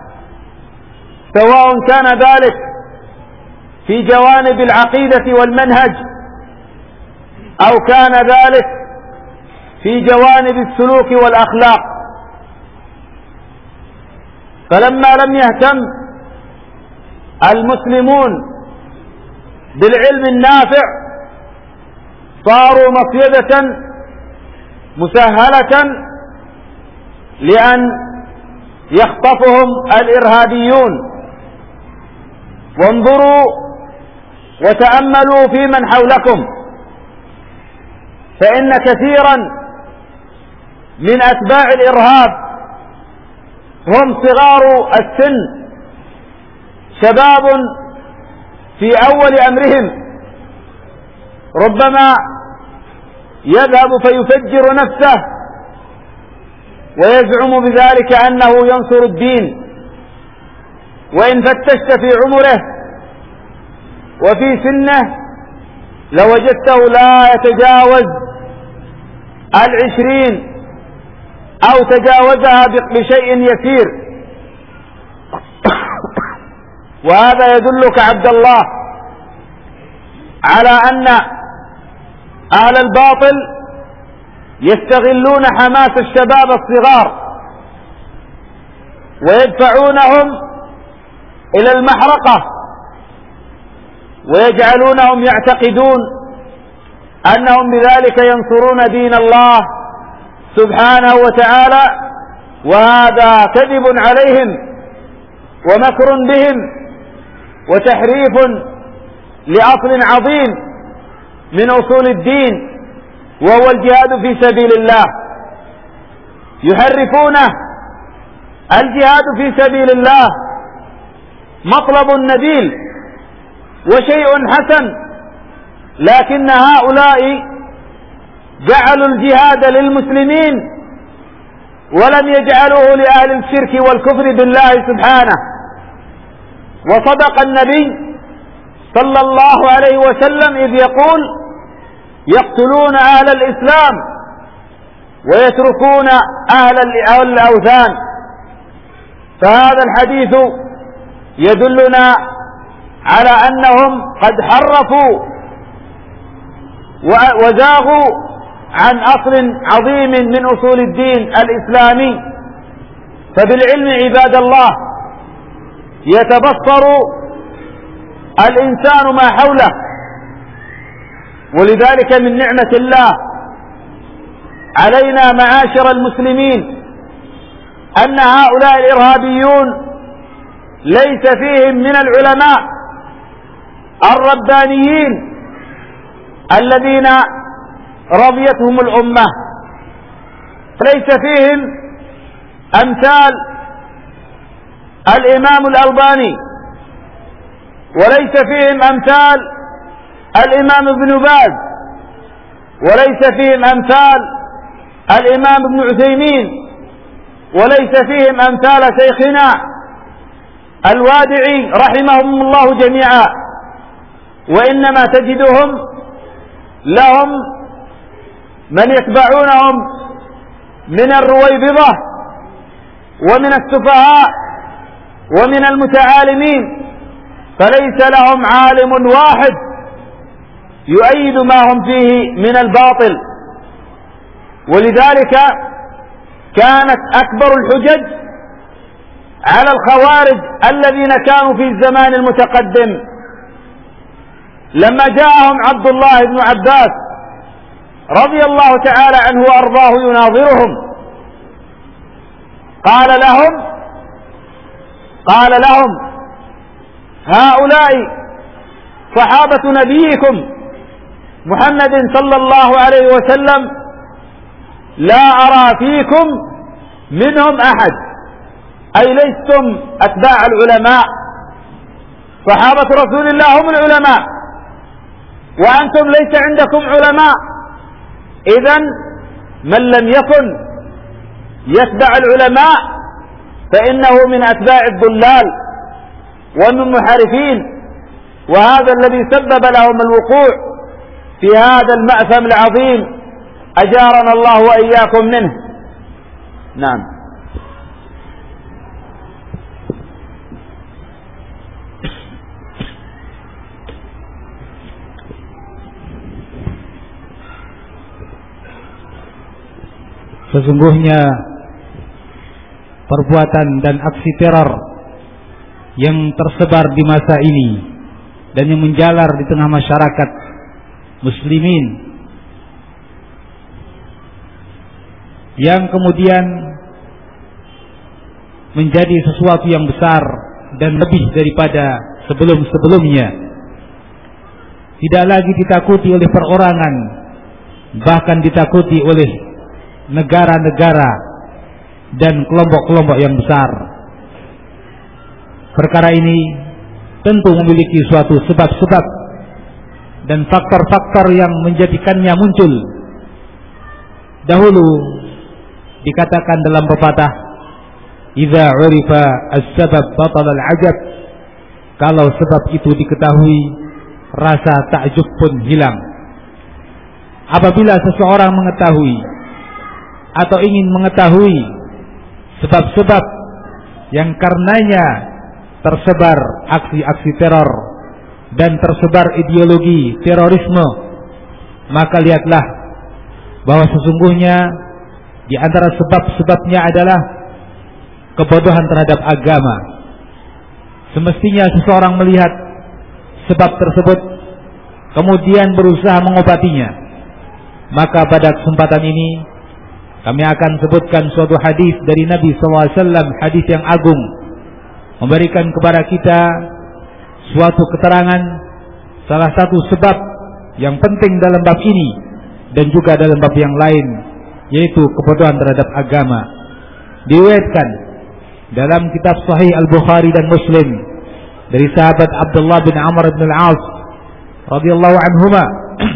[SPEAKER 1] سواء كان ذلك في جوانب العقيدة والمنهج أو كان ذلك في جوانب السلوك والأخلاق. فلما لم يهتم المسلمون بالعلم النافع صاروا مصيدة مسهلة لأن يخطفهم الإرهابيون. وانظروا وتأملوا في من حولكم، فإن كثيرا من أتباع الإرهاب هم صغار السن، شباب في أول أمرهم، ربما يذهب فيفجر نفسه ويزعم بذلك أنه ينصر الدين، وإن فتشت في عمره وفي سنه لوجدته لا يتجاوز العشرين أو تجاوزها بشيء يسير. وهذا يدلك عبد الله على أن أهل الباطل يستغلون حماس الشباب الصغار ويدفعونهم إلى المحرقة ويجعلونهم يعتقدون أنهم بذلك ينصرون دين الله سبحانه وتعالى، وهذا كذب عليهم ومكر بهم وتحريف لأصل عظيم من أصول الدين، وهو الجهاد في سبيل الله. يحرفونه. الجهاد في سبيل الله مطلب نبيل وشيء حسن، لكن هؤلاء جعلوا الجهاد للمسلمين ولم يجعلوه لأهل الشرك والكفر بالله سبحانه. وصدق النبي صلى الله عليه وسلم إذ يقول: يقتلون أهل الإسلام ويتركون أهل الأوثان. فهذا الحديث يدلنا على أنهم قد حرفوا وزاغوا عن أصل عظيم من أصول الدين الإسلامي. فبالعلم عباد الله يتبصر الإنسان ما حوله، ولذلك من نعمة الله علينا معاشر المسلمين أن هؤلاء الإرهابيون ليس فيهم من العلماء الربانيين الذين رضيتهم الأمة، ليس فيهم أمثال الإمام الألباني، وليس فيهم أمثال الإمام ابن باز، وليس فيهم أمثال الإمام ابن عثيمين، وليس فيهم أمثال شيخنا الوادعي رحمهم الله جميعا، وإنما تجدهم لهم من يتبعونهم من الرويبضة ومن السفهاء ومن المتعالمين، فليس لهم عالم واحد يؤيد ما هم فيه من الباطل. ولذلك كانت أكبر الحجج على الخوارج الذين كانوا في الزمان المتقدم لما جاءهم عبد الله بن عباس رضي الله تعالى عنه وأرضاه يناظرهم، قال لهم قال لهم هؤلاء صحابة نبيكم محمد صلى الله عليه وسلم، لا أرى فيكم منهم أحد، أي لستم أتباع العلماء. صحابة رسول الله هم العلماء وأنتم ليس عندكم علماء. إذن من لم يكن يتبع العلماء فإنه من أتباع الضلال ومن محارفين، وهذا الذي سبب لهم الوقوع في هذا المأثم العظيم، أجارنا الله وإياكم منه. نعم.
[SPEAKER 2] Sesungguhnya perbuatan dan aksi teror yang tersebar di masa ini dan yang menjalar di tengah masyarakat muslimin, yang kemudian menjadi sesuatu yang besar dan lebih daripada sebelum-sebelumnya, tidak lagi ditakuti oleh perorangan, bahkan ditakuti oleh negara-negara dan kelompok-kelompok yang besar. Perkara ini tentu memiliki suatu sebab-sebab dan faktor-faktor yang menjadikannya muncul. Dahulu dikatakan dalam pepatah, "Idza 'urifa as-sabab batala al-'ajab." Kalau sebab itu diketahui, rasa takjub pun hilang. Apabila seseorang mengetahui atau ingin mengetahui sebab-sebab yang karenanya tersebar aksi-aksi teror dan tersebar ideologi terorisme, maka lihatlah bahwa sesungguhnya di antara sebab-sebabnya adalah kebodohan terhadap agama. Semestinya seseorang melihat sebab tersebut kemudian berusaha mengobatinya. Maka pada kesempatan ini kami akan sebutkan suatu hadis dari Nabi sallallahu alaihi wasallam, hadis yang agung, memberikan kepada kita suatu keterangan salah satu sebab yang penting dalam bab ini dan juga dalam bab yang lain, yaitu kebodohan terhadap agama. Diriwayatkan dalam kitab Sahih Al-Bukhari dan Muslim dari sahabat Abdullah bin Amr bin Al-As radhiyallahu anhuma,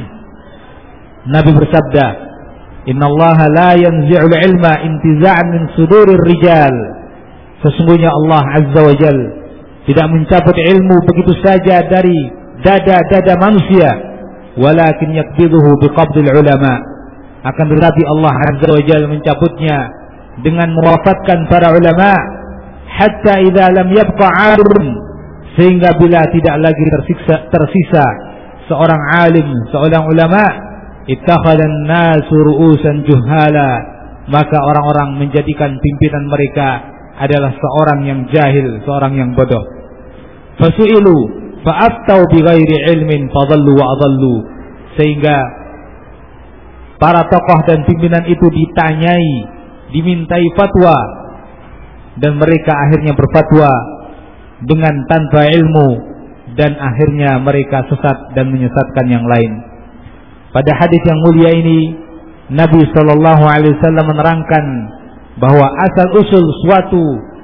[SPEAKER 2] Nabi bersabda, "Innallaha la yanzi'ul ilma intiza'an min sudurir rijal." Sesungguhnya Allah Azza wa Jal tidak mencabut ilmu begitu saja dari dada-dada manusia, walakin yaqbiduhu biqabdil ulama. Akan tetapi Allah Azza wa Jal mencabutnya dengan mewafatkan para ulama, hatta idza lam yabqa 'alim, sehingga bila tidak lagi tersisa, tersisa seorang alim, seorang ulama, ittakhadhan nasu ru'usan juhala, maka orang-orang menjadikan pimpinan mereka adalah seorang yang jahil, seorang yang bodoh. Fasu'ilu fa'aftau bighairi ilmin fadhallu wa adhallu, sehingga para tokoh dan pimpinan itu ditanyai, dimintai fatwa, dan mereka akhirnya berfatwa dengan tanpa ilmu, dan akhirnya mereka sesat dan menyesatkan yang lain. Pada hadis yang mulia ini Nabi sallallahu alaihi wasallam menerangkan bahwa asal usul suatu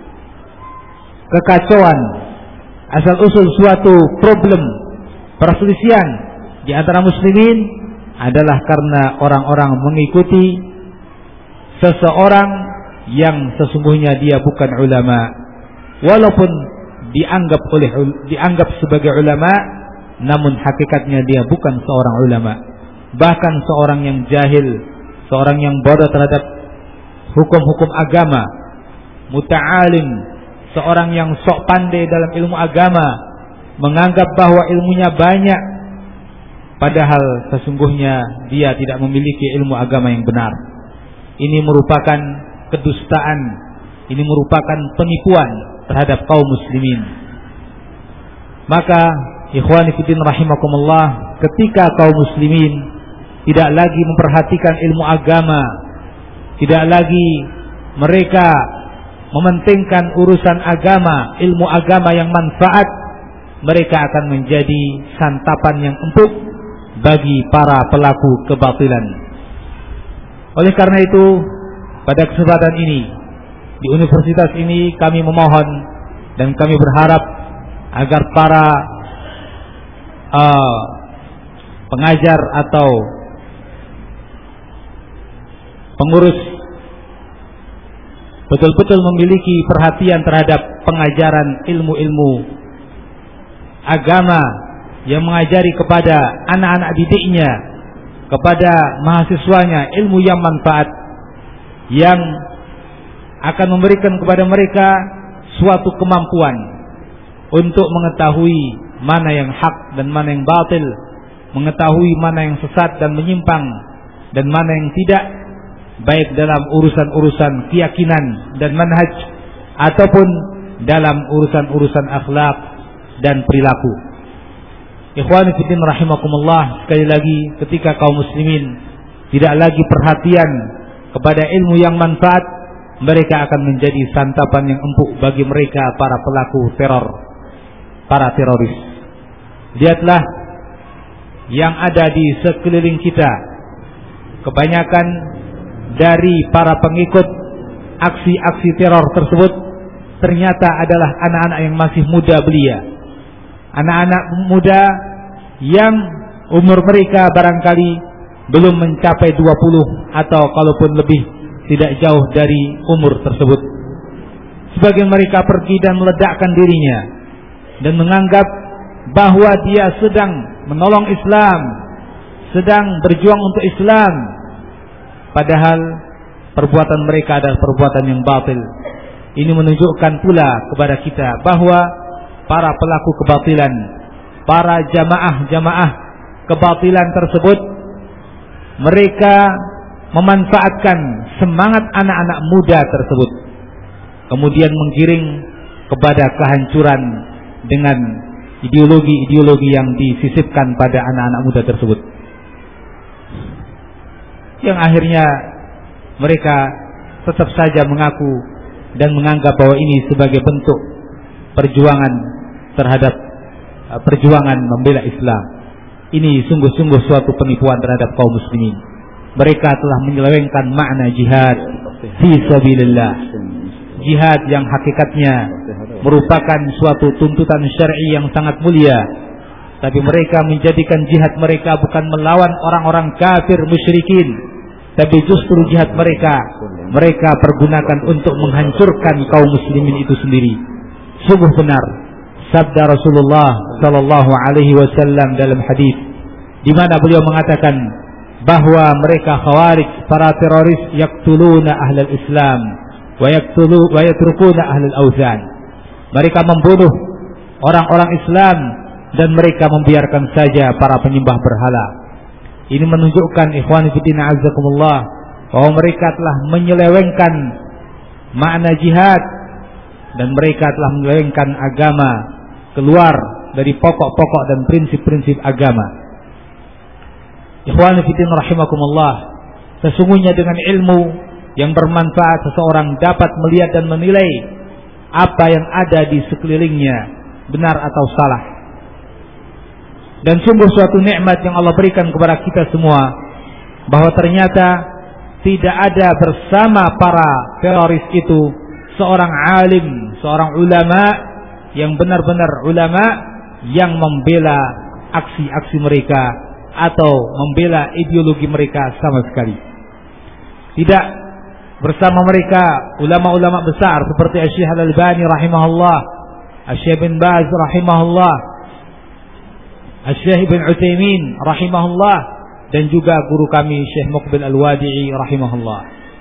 [SPEAKER 2] kekacauan, asal usul suatu problem, perselisihan di antara muslimin adalah karena orang-orang mengikuti seseorang yang sesungguhnya dia bukan ulama, walaupun dianggap oleh dianggap sebagai ulama, namun hakikatnya dia bukan seorang ulama, bahkan seorang yang jahil, seorang yang bodoh terhadap hukum-hukum agama, muta'alim, seorang yang sok pandai dalam ilmu agama, menganggap bahwa ilmunya banyak, padahal sesungguhnya dia tidak memiliki ilmu agama yang benar. Ini merupakan kedustaan, ini merupakan penipuan terhadap kaum muslimin. Maka ikhwani fillah rahimakumullah, ketika kaum muslimin tidak lagi memperhatikan ilmu agama, tidak lagi mereka mementingkan urusan agama, ilmu agama yang manfaat, mereka akan menjadi santapan yang empuk bagi para pelaku kebatilan. Oleh karena itu, pada kesempatan ini di universitas ini kami memohon dan kami berharap agar para uh, pengajar atau pengurus betul-betul memiliki perhatian terhadap pengajaran ilmu-ilmu agama yang mengajari kepada anak-anak didiknya, kepada mahasiswanya ilmu yang manfaat, yang akan memberikan kepada mereka suatu kemampuan untuk mengetahui mana yang hak dan mana yang batil, mengetahui mana yang sesat dan menyimpang dan mana yang tidak, baik dalam urusan-urusan keyakinan dan manhaj ataupun dalam urusan-urusan akhlak dan perilaku. Ikhwani fillah rahimakumullah, sekali lagi, ketika kaum muslimin tidak lagi perhatian kepada ilmu yang manfaat, mereka akan menjadi santapan yang empuk bagi mereka para pelaku teror, para teroris. Lihatlah yang ada di sekeliling kita, kebanyakan dari para pengikut aksi-aksi teror tersebut ternyata adalah anak-anak yang masih muda belia, anak-anak muda yang umur mereka barangkali belum mencapai dua puluh atau kalaupun lebih, tidak jauh dari umur tersebut. Sebagian mereka pergi dan meledakkan dirinya dan menganggap bahwa dia sedang menolong Islam, sedang berjuang untuk Islam, padahal perbuatan mereka adalah perbuatan yang batil. Ini menunjukkan pula kepada kita bahwa para pelaku kebatilan, para jamaah-jamaah kebatilan tersebut, mereka memanfaatkan semangat anak-anak muda tersebut, kemudian menggiring kepada kehancuran dengan ideologi-ideologi yang disisipkan pada anak-anak muda tersebut, yang akhirnya mereka tetap saja mengaku dan menganggap bahwa ini sebagai bentuk perjuangan terhadap uh, perjuangan membela Islam. Ini sungguh-sungguh suatu penipuan terhadap kaum muslimin. Mereka telah menyelewengkan makna jihad fi sabilillah, jihad yang hakikatnya merupakan suatu tuntutan syar'i yang sangat mulia, tapi mereka menjadikan jihad mereka bukan melawan orang-orang kafir musyrikin, tapi justru jihad mereka mereka pergunakan untuk menghancurkan kaum muslimin itu sendiri. Sungguh benar sabda Rasulullah sallallahu alaihi wasallam dalam hadis di mana beliau mengatakan bahwa mereka khawarij, para teroris, yaqtuluna ahlal Islam wa yaqtulu wa yatrukuna ahlal auzan. Mereka membunuh orang-orang Islam dan mereka membiarkan saja para penyembah berhala. Ini menunjukkan ikhwan fillah azakumullah bahwa mereka telah menyelewengkan makna jihad dan mereka telah menyelewengkan agama keluar dari pokok-pokok dan prinsip-prinsip agama. Ikhwan fillah rahimakumullah, sesungguhnya dengan ilmu yang bermanfaat seseorang dapat melihat dan menilai apa yang ada di sekelilingnya, benar atau salah. Dan sungguh suatu nikmat yang Allah berikan kepada kita semua, bahwa ternyata tidak ada bersama para teroris itu seorang alim, seorang ulama yang benar-benar ulama yang membela aksi-aksi mereka atau membela ideologi mereka sama sekali. Tidak bersama mereka ulama-ulama besar seperti Asy-Syaikh Al-Albani rahimahullah, Asy-Syaikh bin Baz rahimahullah, Asy-Syaikh bin Utsaimin rahimahullah, dan juga guru kami Syekh Muqbil Al-Wadi'i rahimahullah.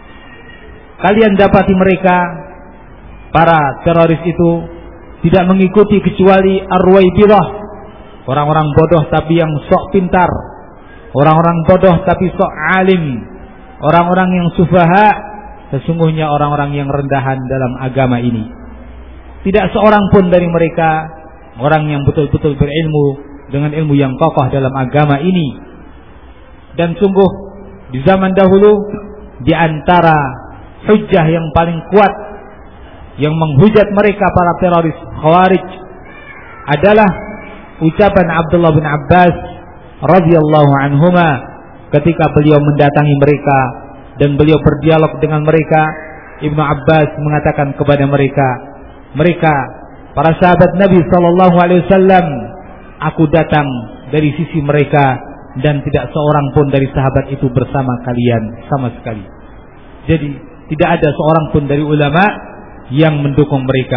[SPEAKER 2] Kalian dapati mereka para teroris itu tidak mengikuti kecuali ar-ruwaibidah, orang-orang bodoh tapi yang sok pintar, orang-orang bodoh tapi sok alim, orang-orang yang sufaha, sesungguhnya orang-orang yang rendahan dalam agama ini. Tidak seorang pun dari mereka orang yang betul-betul berilmu dengan ilmu yang kokoh dalam agama ini. Dan sungguh di zaman dahulu di antara hujjah yang paling kuat yang menghujat mereka para teroris khawarij adalah ucapan Abdullah bin Abbas radhiyallahu anhuma ketika beliau mendatangi mereka dan beliau berdialog dengan mereka. Ibnu Abbas mengatakan kepada mereka, mereka para sahabat Nabi sallallahu alaihi wasallam, aku datang dari sisi mereka dan tidak seorang pun dari sahabat itu bersama kalian sama sekali. Jadi tidak ada seorang pun dari ulama yang mendukung mereka.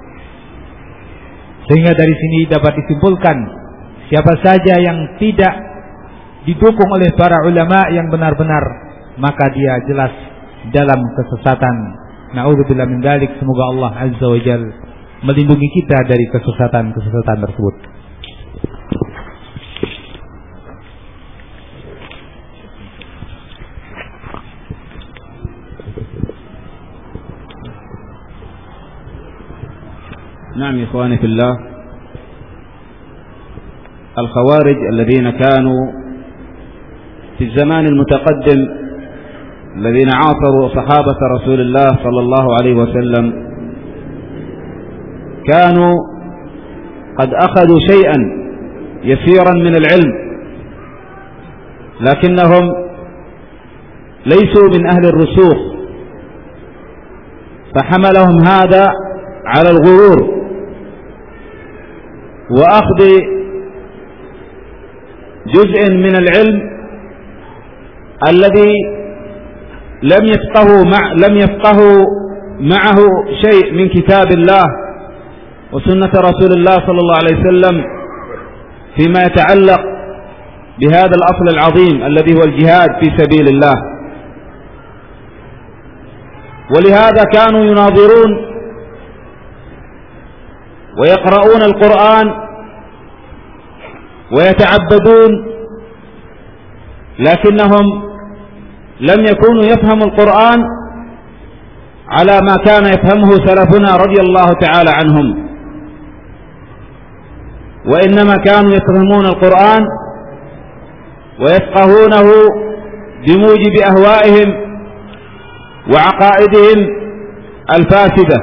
[SPEAKER 2] Sehingga dari sini dapat disimpulkan, siapa saja yang tidak didukung oleh para ulama yang benar-benar, maka dia jelas dalam kesesatan. Na'udzubillah min dzalik. Semoga Allah azza wa jalla melindungi kita dari kesesatan-kesesatan tersebut.
[SPEAKER 1] نعم إخواني في الله، الخوارج الذين كانوا في الزمان المتقدم الذين عاصروا صحابة رسول الله صلى الله عليه وسلم كانوا قد أخذوا شيئا يسيرا من العلم، لكنهم ليسوا من أهل الرسوخ، فحملهم هذا على الغرور وأخذ جزء من العلم الذي لم يفقهوا مع لم يفقهوا معه شيء من كتاب الله وسنة رسول الله صلى الله عليه وسلم فيما يتعلق بهذا الأصل العظيم الذي هو الجهاد في سبيل الله. ولهذا كانوا يناظرون ويقرؤون القرآن ويتعبدون، لكنهم لم يكونوا يفهموا القرآن على ما كان يفهمه سلفنا رضي الله تعالى عنهم، وإنما كانوا يفهمون القرآن ويفقهونه بموجب أهوائهم وعقائدهم الفاسدة.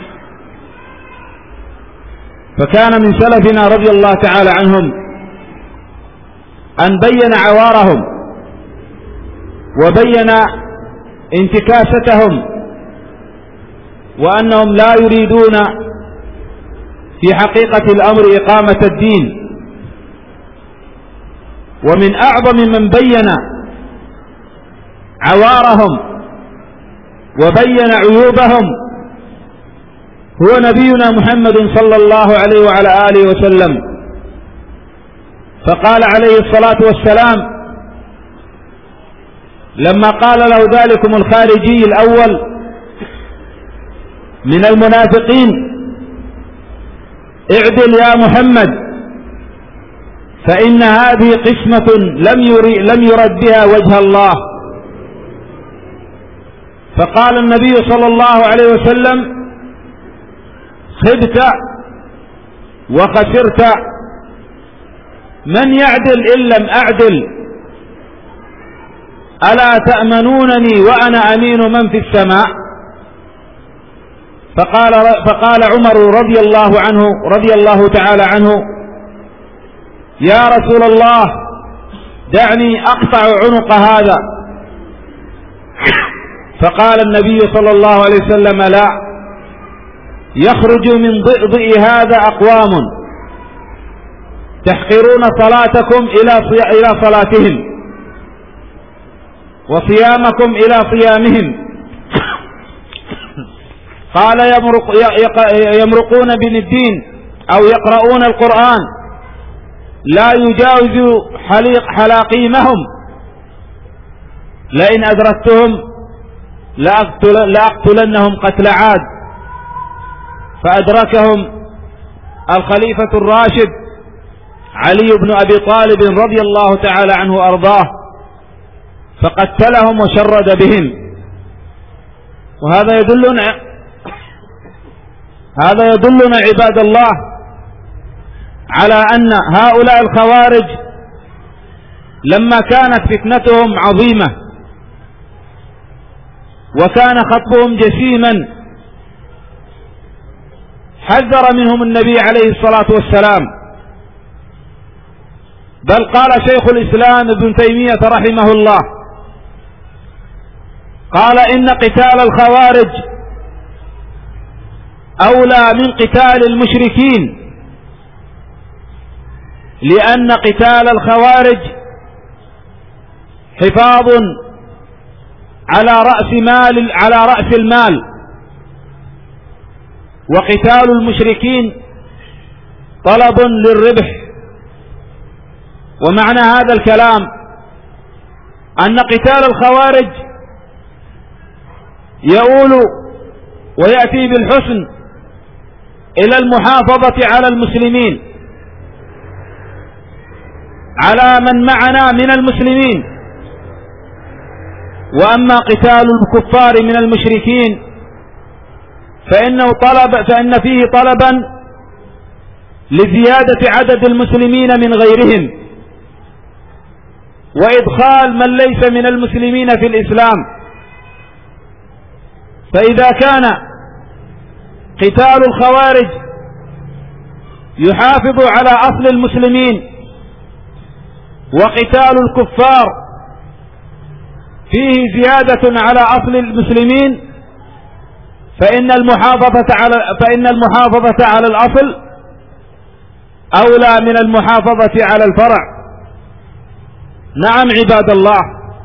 [SPEAKER 1] فكان من سلفنا رضي الله تعالى عنهم أن بين عوارهم وبين انتكاستهم، وأنهم لا يريدون في حقيقة الأمر إقامة الدين. ومن أعظم من بين عوارهم وبين عيوبهم هو نبينا محمد صلى الله عليه وعلى آله وسلم، فقال عليه الصلاة والسلام لما قال له ذلكم الخارجي الأول من المنافقين: اعدل يا محمد فإن هذه قسمة لم لم يرد بها وجه الله. فقال النبي صلى الله عليه وسلم: خبت وخسرت، من يعدل إن لم أعدل؟ ألا تأمنونني وأنا أمين من في السماء؟ فقال فقال عمر رضي الله عنه رضي الله تعالى عنه: يا رسول الله دعني أقطع عنق هذا. فقال النبي صلى الله عليه وسلم: لا، يخرج من ضئضئ هذا أقوام تحقرون صلاتكم إلى صلاتهم وصيامكم إلى صيامهم. قال: يمرق يمرقون من الدين أو يقرؤون القرآن لا يجاوز حليق حلاقيمهم، لئن أدركتهم لأقتل لأقتلنهم قتل عاد. فأدركهم الخليفة الراشد علي بن أبي طالب رضي الله تعالى عنه وأرضاه، فقتلهم وشرد بهم. وهذا يدلنا هذا يدلنا عباد الله على أن هؤلاء الخوارج لما كانت فتنتهم عظيمة وكان خطبهم جسيما حذر منهم النبي عليه الصلاة والسلام، بل قال شيخ الإسلام ابن تيمية رحمه الله، قال: إن قتال الخوارج أولى من قتال المشركين، لأن قتال الخوارج حفاظ على رأس مال على رأس المال، وقتال المشركين طلب للربح. ومعنى هذا الكلام أن قتال الخوارج يؤول ويأتي بالحسن إلى المحافظة على المسلمين، على من معنا من المسلمين. وأما قتال الكفار من المشركين فإنه طلب فإن فيه طلبا لزيادة عدد المسلمين من غيرهم، وإدخال من ليس من المسلمين في الإسلام. فإذا كان قتال الخوارج يحافظ على أصل المسلمين، وقتال الكفار فيه زيادة على أصل المسلمين، فإن المحافظة على فإن المحافظة على الأصل أولى من المحافظة على الفرع. نعم عباد الله،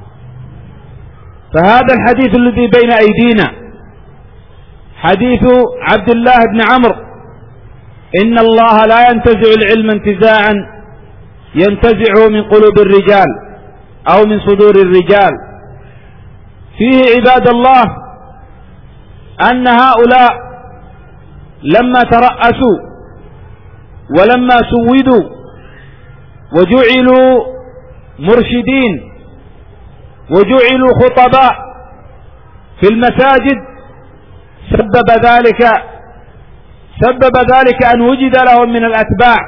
[SPEAKER 1] فهذا الحديث الذي بين أيدينا حديث عبد الله بن عمرو: إن الله لا ينتزع العلم انتزاعا ينتزعه من قلوب الرجال أو من صدور الرجال. فيه عباد الله أن هؤلاء لما ترأسوا ولما سودوا وجعلوا مرشدين وجعلوا خطباء في المساجد سبب ذلك سبب ذلك أن وجد لهم من الأتباع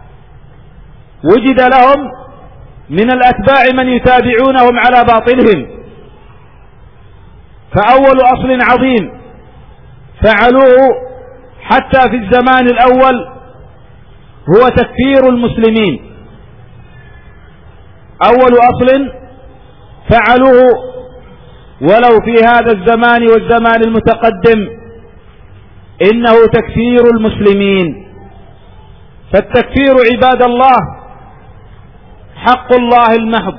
[SPEAKER 1] وجد لهم من الأتباع من يتابعونهم على باطلهم. فأول أصل عظيم فعلوه حتى في الزمان الأول هو تكفير المسلمين. أول أصل فعلوه ولو في هذا الزمان والزمان المتقدم إنه تكفير المسلمين. فالتكفير عباد الله حق الله المحض،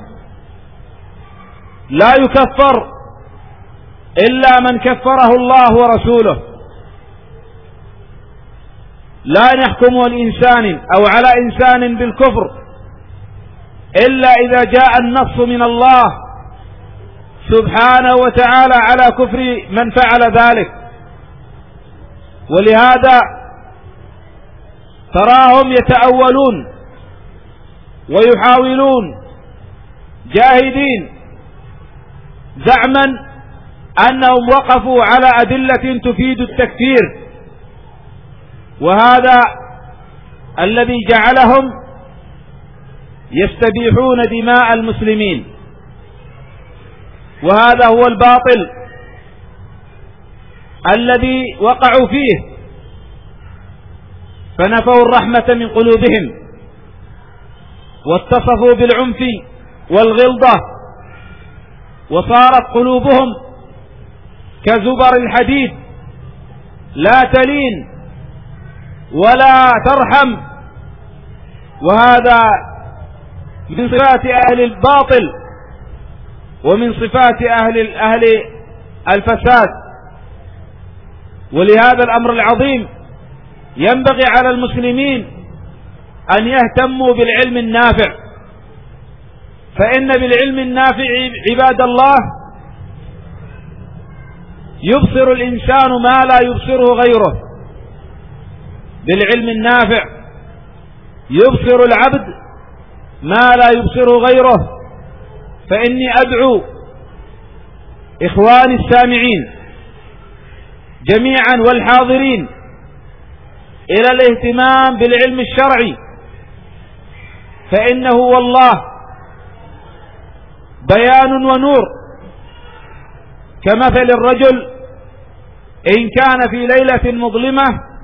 [SPEAKER 1] لا يكفر إلا من كفره الله ورسوله. لا نحكم الإنسان أو على إنسان بالكفر إلا إذا جاء النص من الله سبحانه وتعالى على كفر من فعل ذلك. ولهذا تراهم يتأولون ويحاولون جاهدين زعما أنهم وقفوا على أدلة تفيد التكفير، وهذا الذي جعلهم يستبيحون دماء المسلمين، وهذا هو الباطل الذي وقعوا فيه. فنفوا الرحمة من قلوبهم واتصفوا بالعنف والغلظة، وصارت قلوبهم كزبر الحديد لا تلين ولا ترحم. وهذا من صفات أهل الباطل ومن صفات أهل أهل الفساد. ولهذا الأمر العظيم ينبغي على المسلمين أن يهتموا بالعلم النافع، فإن بالعلم النافع عباد الله يبصر الإنسان ما لا يبصره غيره. بالعلم النافع يبصر العبد ما لا يبصره غيره. فإني أدعو إخواني السامعين جميعا والحاضرين إلى الاهتمام بالعلم الشرعي، فإنه والله بيان ونور، كمثل الرجل إن كان في ليلة مظلمة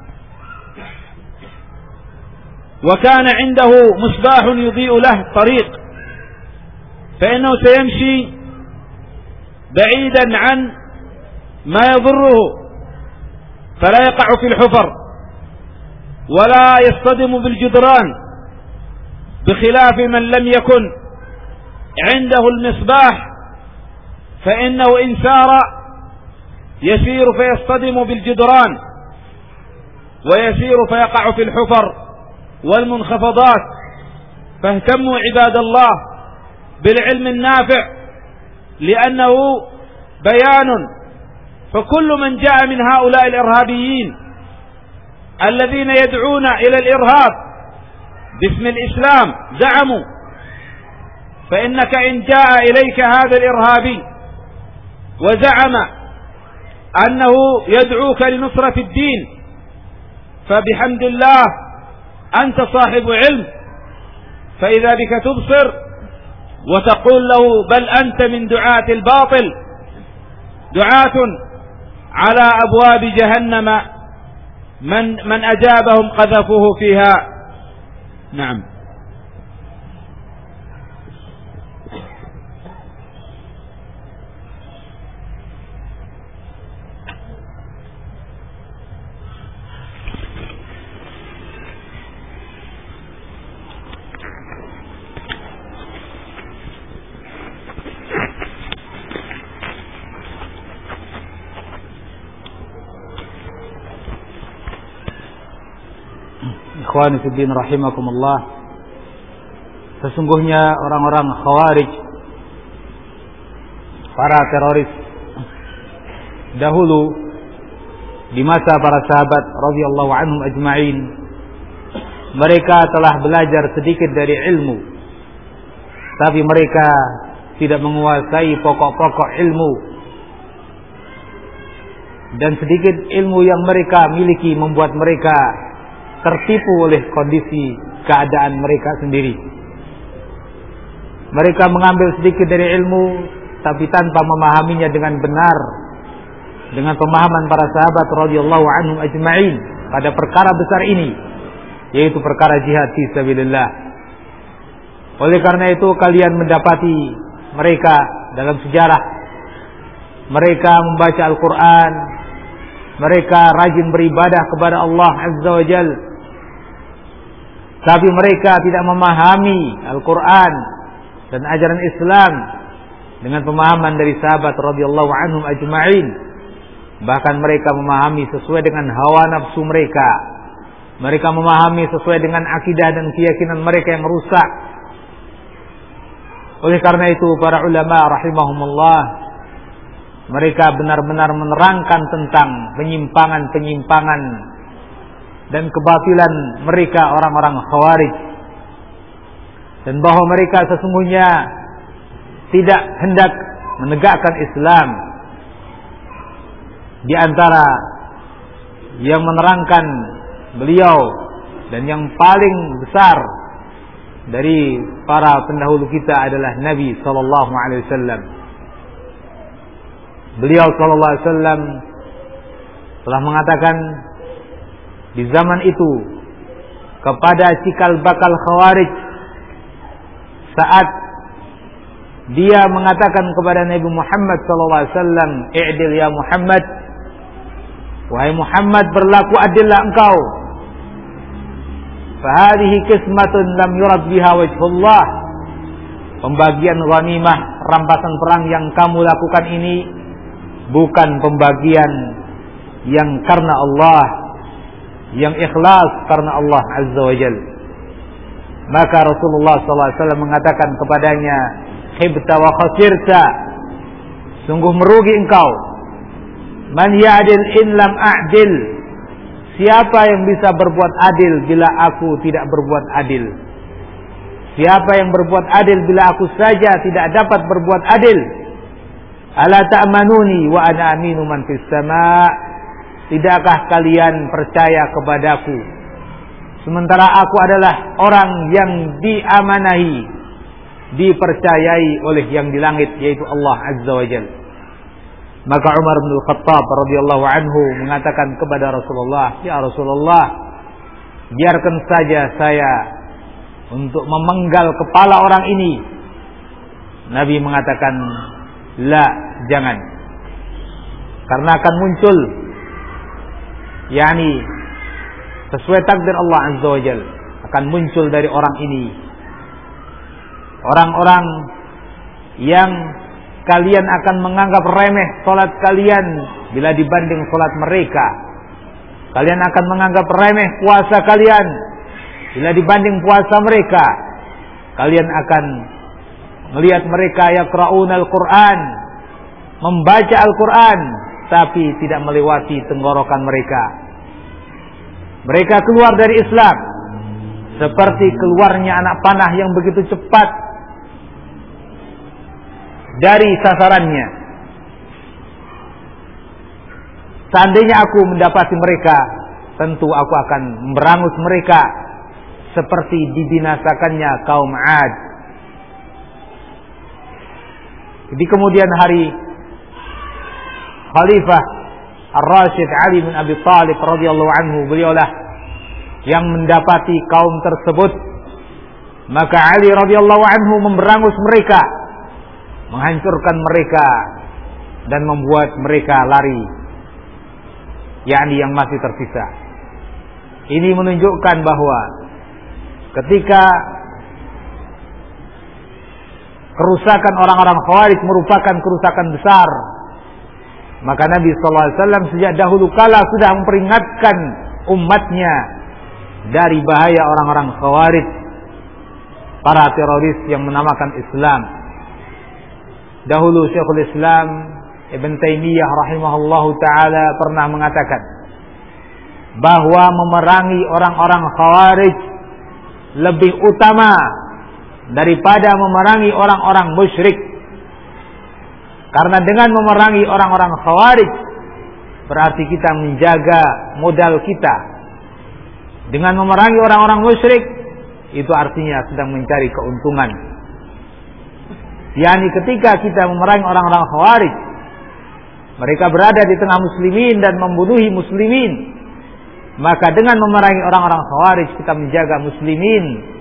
[SPEAKER 1] وكان عنده مصباح يضيء له طريق، فإنه سيمشي بعيدا عن ما يضره فلا يقع في الحفر ولا يصطدم بالجدران، بخلاف من لم يكن عنده المصباح فإنه إن سار يسير فيصطدم بالجدران ويسير فيقع في الحفر والمنخفضات. فاهتموا عباد الله بالعلم النافع لأنه بيان. فكل من جاء من هؤلاء الإرهابيين الذين يدعون إلى الإرهاب باسم الإسلام زعموا، فإنك إن جاء إليك هذا الإرهابي وزعم أنه يدعوك لنصرة الدين فبحمد الله أنت صاحب علم، فإذا بك تبصر وتقول له بل أنت من دعاة الباطل، دعاة على أبواب جهنم من من أجابهم قذفوه فيها. نعم. Ikhwani fi din rahimakumullah, sesungguhnya orang-orang Khawarij, para teroris dahulu di masa para sahabat radhiyallahu anhum ajma'in, mereka telah belajar sedikit dari ilmu, tapi mereka tidak menguasai pokok-pokok ilmu, dan sedikit ilmu yang mereka miliki membuat mereka tertipu oleh kondisi keadaan mereka sendiri. Mereka mengambil sedikit dari ilmu tapi tanpa memahaminya dengan benar, dengan pemahaman para sahabat radhiyallahu anhum ajma'in pada perkara besar ini, yaitu perkara jihad fi sabilillah. Oleh karena itu kalian mendapati mereka dalam sejarah, mereka membaca Al-Quran, mereka rajin beribadah kepada Allah Azza wa Jal, tapi mereka tidak memahami Al-Quran dan ajaran Islam dengan pemahaman dari sahabat radhiyallahu anhum ajma'in. Bahkan mereka memahami sesuai dengan hawa nafsu mereka, mereka memahami sesuai dengan akidah dan keyakinan mereka yang rusak. Oleh karena itu para ulama rahimahumullah, mereka benar-benar menerangkan tentang penyimpangan-penyimpangan dan kebatilan mereka orang-orang Khawarij, dan bahwa mereka sesungguhnya tidak hendak menegakkan Islam. Di antara yang menerangkan beliau dan yang paling besar dari para pendahulu kita adalah Nabi sallallahu alaihi wasallam. Beliau sallallahu alaihi wasallam telah mengatakan di zaman itu kepada cikal bakal Khawarij, saat dia mengatakan kepada Nabi Muhammad sallallahu alaihi wasallam, "I'dil ya Muhammad." Wahai Muhammad, berlaku adillah engkau. Fahadihi qismatun lam yurad biha wajhullah. Pembagian ghanimah, rampasan perang yang kamu lakukan ini bukan pembagian yang karena Allah, yang ikhlas karena Allah Azza wa Jalla. Maka Rasulullah sallallahu alaihi wasallam mengatakan kepadanya, "Khibta wa khasirta." Sungguh merugi engkau. Man ya'dil in lam a'dil. Siapa yang bisa berbuat adil bila aku tidak berbuat adil? Siapa yang berbuat adil bila aku saja tidak dapat berbuat adil? Ala ta'manuni wa ana aminu man fis sama'. Tidakkah kalian percaya kepadaku sementara aku adalah orang yang diamanahi, dipercayai oleh yang di langit, yaitu Allah Azza wa Jalla. Maka Umar bin Khattab radhiyallahu anhu mengatakan kepada Rasulullah, "Ya Rasulullah, biarkan saja saya untuk memenggal kepala orang ini." Nabi mengatakan, "La, jangan. Karena akan muncul, yakni sesuai takdir Allah Azza wa Jalla, akan muncul dari orang ini orang-orang yang kalian akan menganggap remeh salat kalian bila dibanding salat mereka. Kalian akan menganggap remeh puasa kalian bila dibanding puasa mereka. Kalian akan melihat mereka yaqra'unal Qur'an, membaca Al-Qur'an, tapi tidak melewati tenggorokan mereka. Mereka keluar dari Islam seperti keluarnya anak panah yang begitu cepat dari sasarannya. Seandainya aku mendapati mereka, tentu aku akan memberangus mereka seperti dibinasakannya kaum 'Ad. Di kemudian hari, Khalifah Ar-Rasyid Ali bin Abi Thalib radhiyallahu anhu, beliaulah yang mendapati kaum tersebut. Maka Ali radhiyallahu anhu memberangus mereka, menghancurkan mereka dan membuat mereka lari, yakni yang masih tersisa. Ini menunjukkan bahwa ketika kerusakan orang-orang Khawarij merupakan kerusakan besar, maka Nabi sallallahu alaihi wasallam sejak dahulu kala sudah memperingatkan umatnya dari bahaya orang-orang Khawarij, para teroris yang menamakan Islam. Dahulu Syekhul Islam Ibn Taimiyah rahimahullahu ta'ala pernah mengatakan bahwa memerangi orang-orang Khawarij lebih utama daripada memerangi orang-orang musyrik Karena dengan memerangi orang-orang Khawarij berarti kita menjaga modal kita. Dengan memerangi orang-orang musyrik itu artinya sedang mencari keuntungan. Yani ketika kita memerangi orang-orang Khawarij, mereka berada di tengah muslimin dan membunuhi muslimin, maka dengan memerangi orang-orang Khawarij kita menjaga muslimin.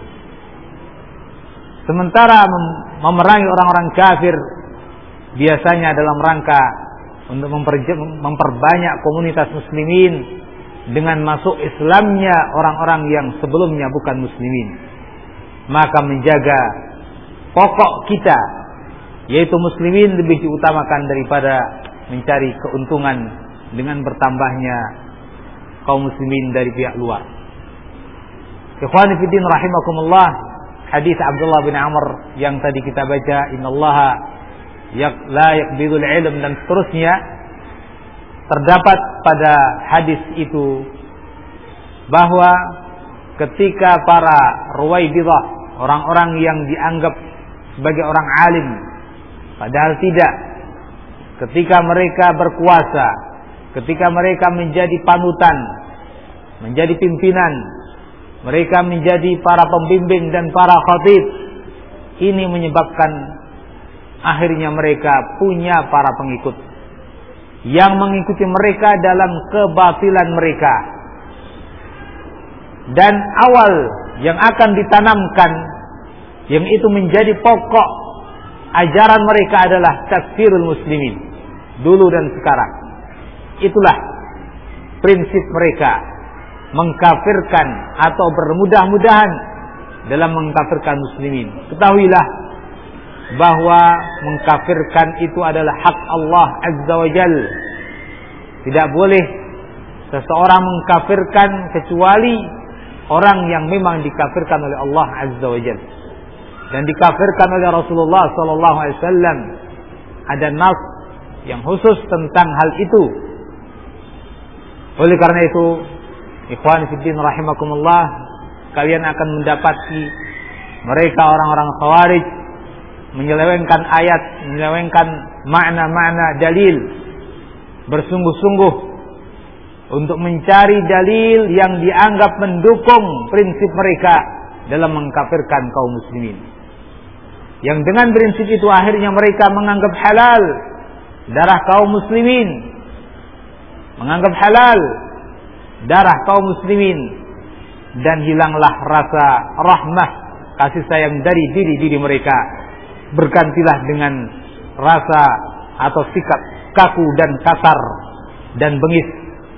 [SPEAKER 1] Sementara memerangi orang-orang kafir biasanya dalam rangka untuk memperbanyak komunitas muslimin dengan masuk Islamnya orang-orang yang sebelumnya bukan muslimin. Maka menjaga pokok kita, yaitu muslimin, lebih diutamakan daripada mencari keuntungan dengan bertambahnya kaum muslimin dari pihak luar. Ikhwani fiddin rahimakumullah, hadis Abdullah bin Amr yang tadi kita baca, innallaha la yaqbidul ilm dan seterusnya, terdapat pada hadis itu bahwa ketika para Ruwaibidah, orang-orang yang dianggap sebagai orang alim padahal tidak, ketika mereka berkuasa, ketika mereka menjadi panutan, menjadi pimpinan, mereka menjadi para pembimbing dan para khatib, ini menyebabkan akhirnya mereka punya para pengikut yang mengikuti mereka dalam kebatilan mereka. Dan awal yang akan ditanamkan, yang itu menjadi pokok ajaran mereka adalah takfirul muslimin, dulu dan sekarang. Itulah prinsip mereka, mengkafirkan atau bermudah-mudahan dalam mengkafirkan muslimin. Ketahuilah bahwa mengkafirkan itu adalah hak Allah Azza wa Jal. Tidak boleh seseorang mengkafirkan kecuali orang yang memang dikafirkan oleh Allah Azza wa Jal dan dikafirkan oleh Rasulullah sallallahu alaihi wasallam. Ada nas yang khusus tentang hal itu. Oleh karena itu, ikhwan fiddin rahimakumullah, kalian akan mendapati mereka orang-orang Khawarij menyelewengkan ayat, menyelewengkan makna-makna dalil, bersungguh-sungguh untuk mencari dalil yang dianggap mendukung prinsip mereka dalam mengkafirkan kaum muslimin. Yang dengan prinsip itu akhirnya mereka menganggap halal darah kaum muslimin, menganggap halal darah kaum muslimin, dan hilanglah rasa rahmah, kasih sayang dari diri-diri mereka. Bergantilah dengan rasa atau sikap kaku dan kasar dan bengis.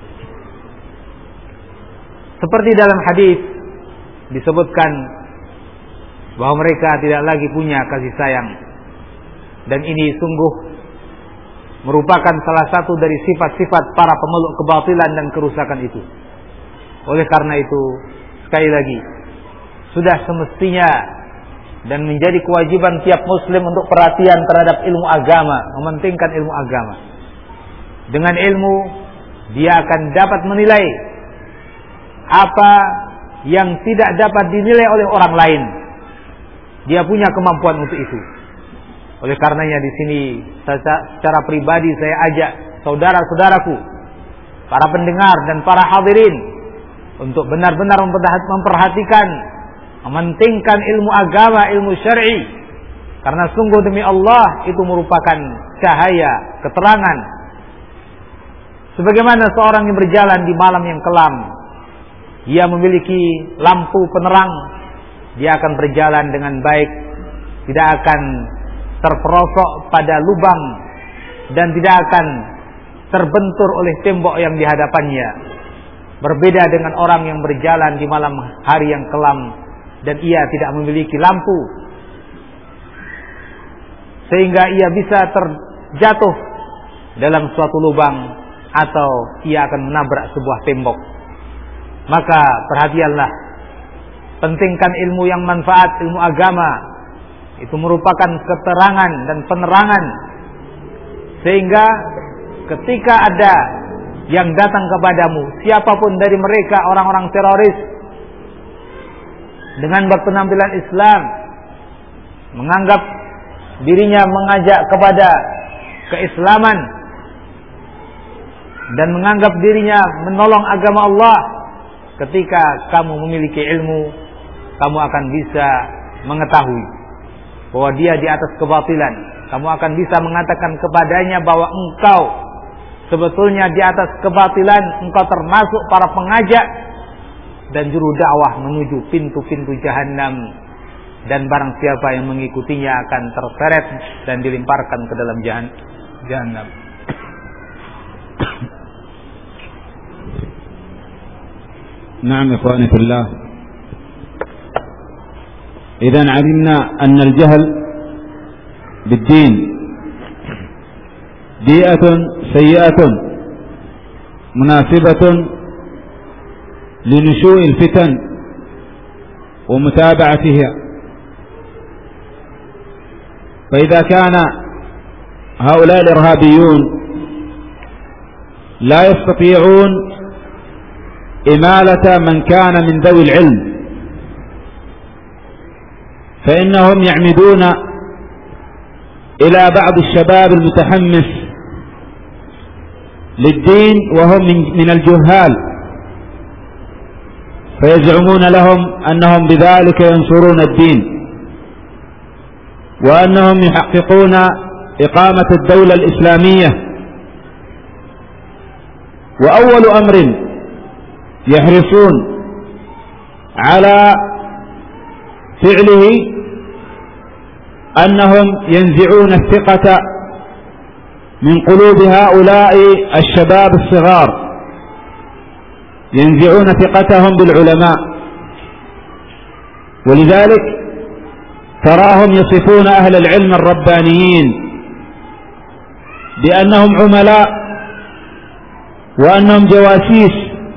[SPEAKER 1] Seperti dalam hadis disebutkan bahwa mereka tidak lagi punya kasih sayang, dan ini sungguh merupakan salah satu dari sifat-sifat para pemeluk kebatilan dan kerusakan itu. Oleh karena itu, sekali lagi, sudah semestinya dan menjadi kewajiban tiap muslim untuk perhatian terhadap ilmu agama, mementingkan ilmu agama. Dengan ilmu dia akan dapat menilai apa yang tidak dapat dinilai oleh orang lain. Dia punya kemampuan untuk itu. Oleh karenanya di sini secara pribadi saya ajak saudara-saudaraku, para pendengar dan para hadirin untuk benar-benar memperhatikan, mementingkan ilmu agama, ilmu syar'i, karena sungguh demi Allah itu merupakan cahaya, keterangan. Sebagaimana seorang yang berjalan di malam yang kelam, dia memiliki lampu penerang, dia akan berjalan dengan baik, tidak akan terperosok pada lubang dan tidak akan terbentur oleh tembok yang di hadapannya. Berbeda dengan orang yang berjalan di malam hari yang kelam dan ia tidak memiliki lampu, sehingga ia bisa terjatuh dalam suatu lubang atau ia akan menabrak sebuah tembok. Maka perhatianlah, pentingkan ilmu yang manfaat, ilmu agama. Itu merupakan keterangan dan penerangan, sehingga ketika ada yang datang kepadamu, siapapun dari mereka, orang-orang teroris dengan berpenampilan Islam, menganggap dirinya mengajak kepada keislaman dan menganggap dirinya menolong agama Allah, ketika kamu memiliki ilmu, kamu akan bisa mengetahui bahwa dia di atas kebatilan. Kamu akan bisa mengatakan kepadanya bahwa engkau sebetulnya di atas kebatilan, engkau termasuk para pengajak dan juru dakwah menuju pintu-pintu jahanam, dan barang siapa yang mengikutinya akan terseret dan dilemparkan ke dalam jahanam.
[SPEAKER 2] نعم إخواني في الله، إذن علمنا أن الجهل بالدين بيئة سيئة مناسبة لنشوء الفتن ومتابعتها. فإذا كان هؤلاء الإرهابيون لا يستطيعون إمالة من كان من ذوي العلم، فإنهم يعمدون إلى بعض الشباب المتحمس للدين وهم من الجهال، فيزعمون لهم أنهم بذلك ينصرون الدين، وأنهم يحققون إقامة الدولة الإسلامية. وأول أمر يحرصون على فعله أنهم ينزعون الثقة من قلوب هؤلاء الشباب الصغار، ينزعون ثقتهم بالعلماء. ولذلك تراهم يصفون أهل العلم الربانيين بأنهم عملاء وأنهم جواسيس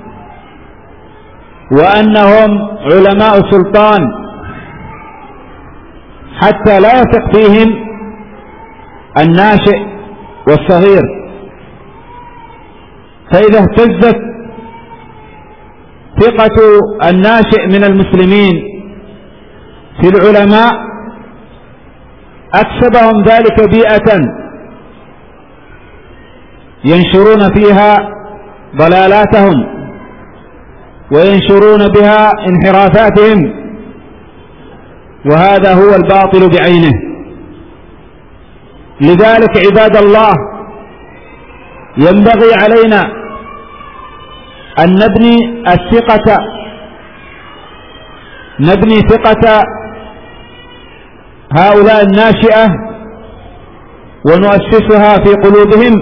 [SPEAKER 2] وأنهم علماء سلطان، حتى لا يثق فيهم الناشئ والصغير. فإذا اهتزت ثقة الناشئ من المسلمين في العلماء أكسبهم ذلك بيئة ينشرون فيها ضلالاتهم وينشرون بها انحرافاتهم، وهذا هو الباطل بعينه. لذلك عباد الله ينبغي علينا أن نبني الثقة نبني ثقة هؤلاء الناشئة ونؤسسها في قلوبهم،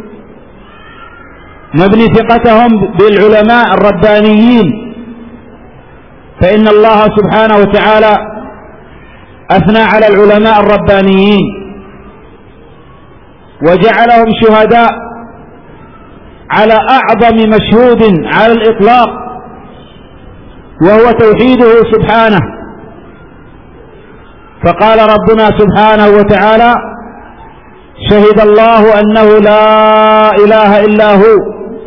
[SPEAKER 2] نبني ثقتهم بالعلماء الربانيين، فإن الله سبحانه وتعالى أثنى على العلماء الربانيين وجعلهم شهداء على أعظم مشهود على الإطلاق، وهو توحيده سبحانه. فقال ربنا سبحانه وتعالى: شهد الله أنه لا إله إلا هو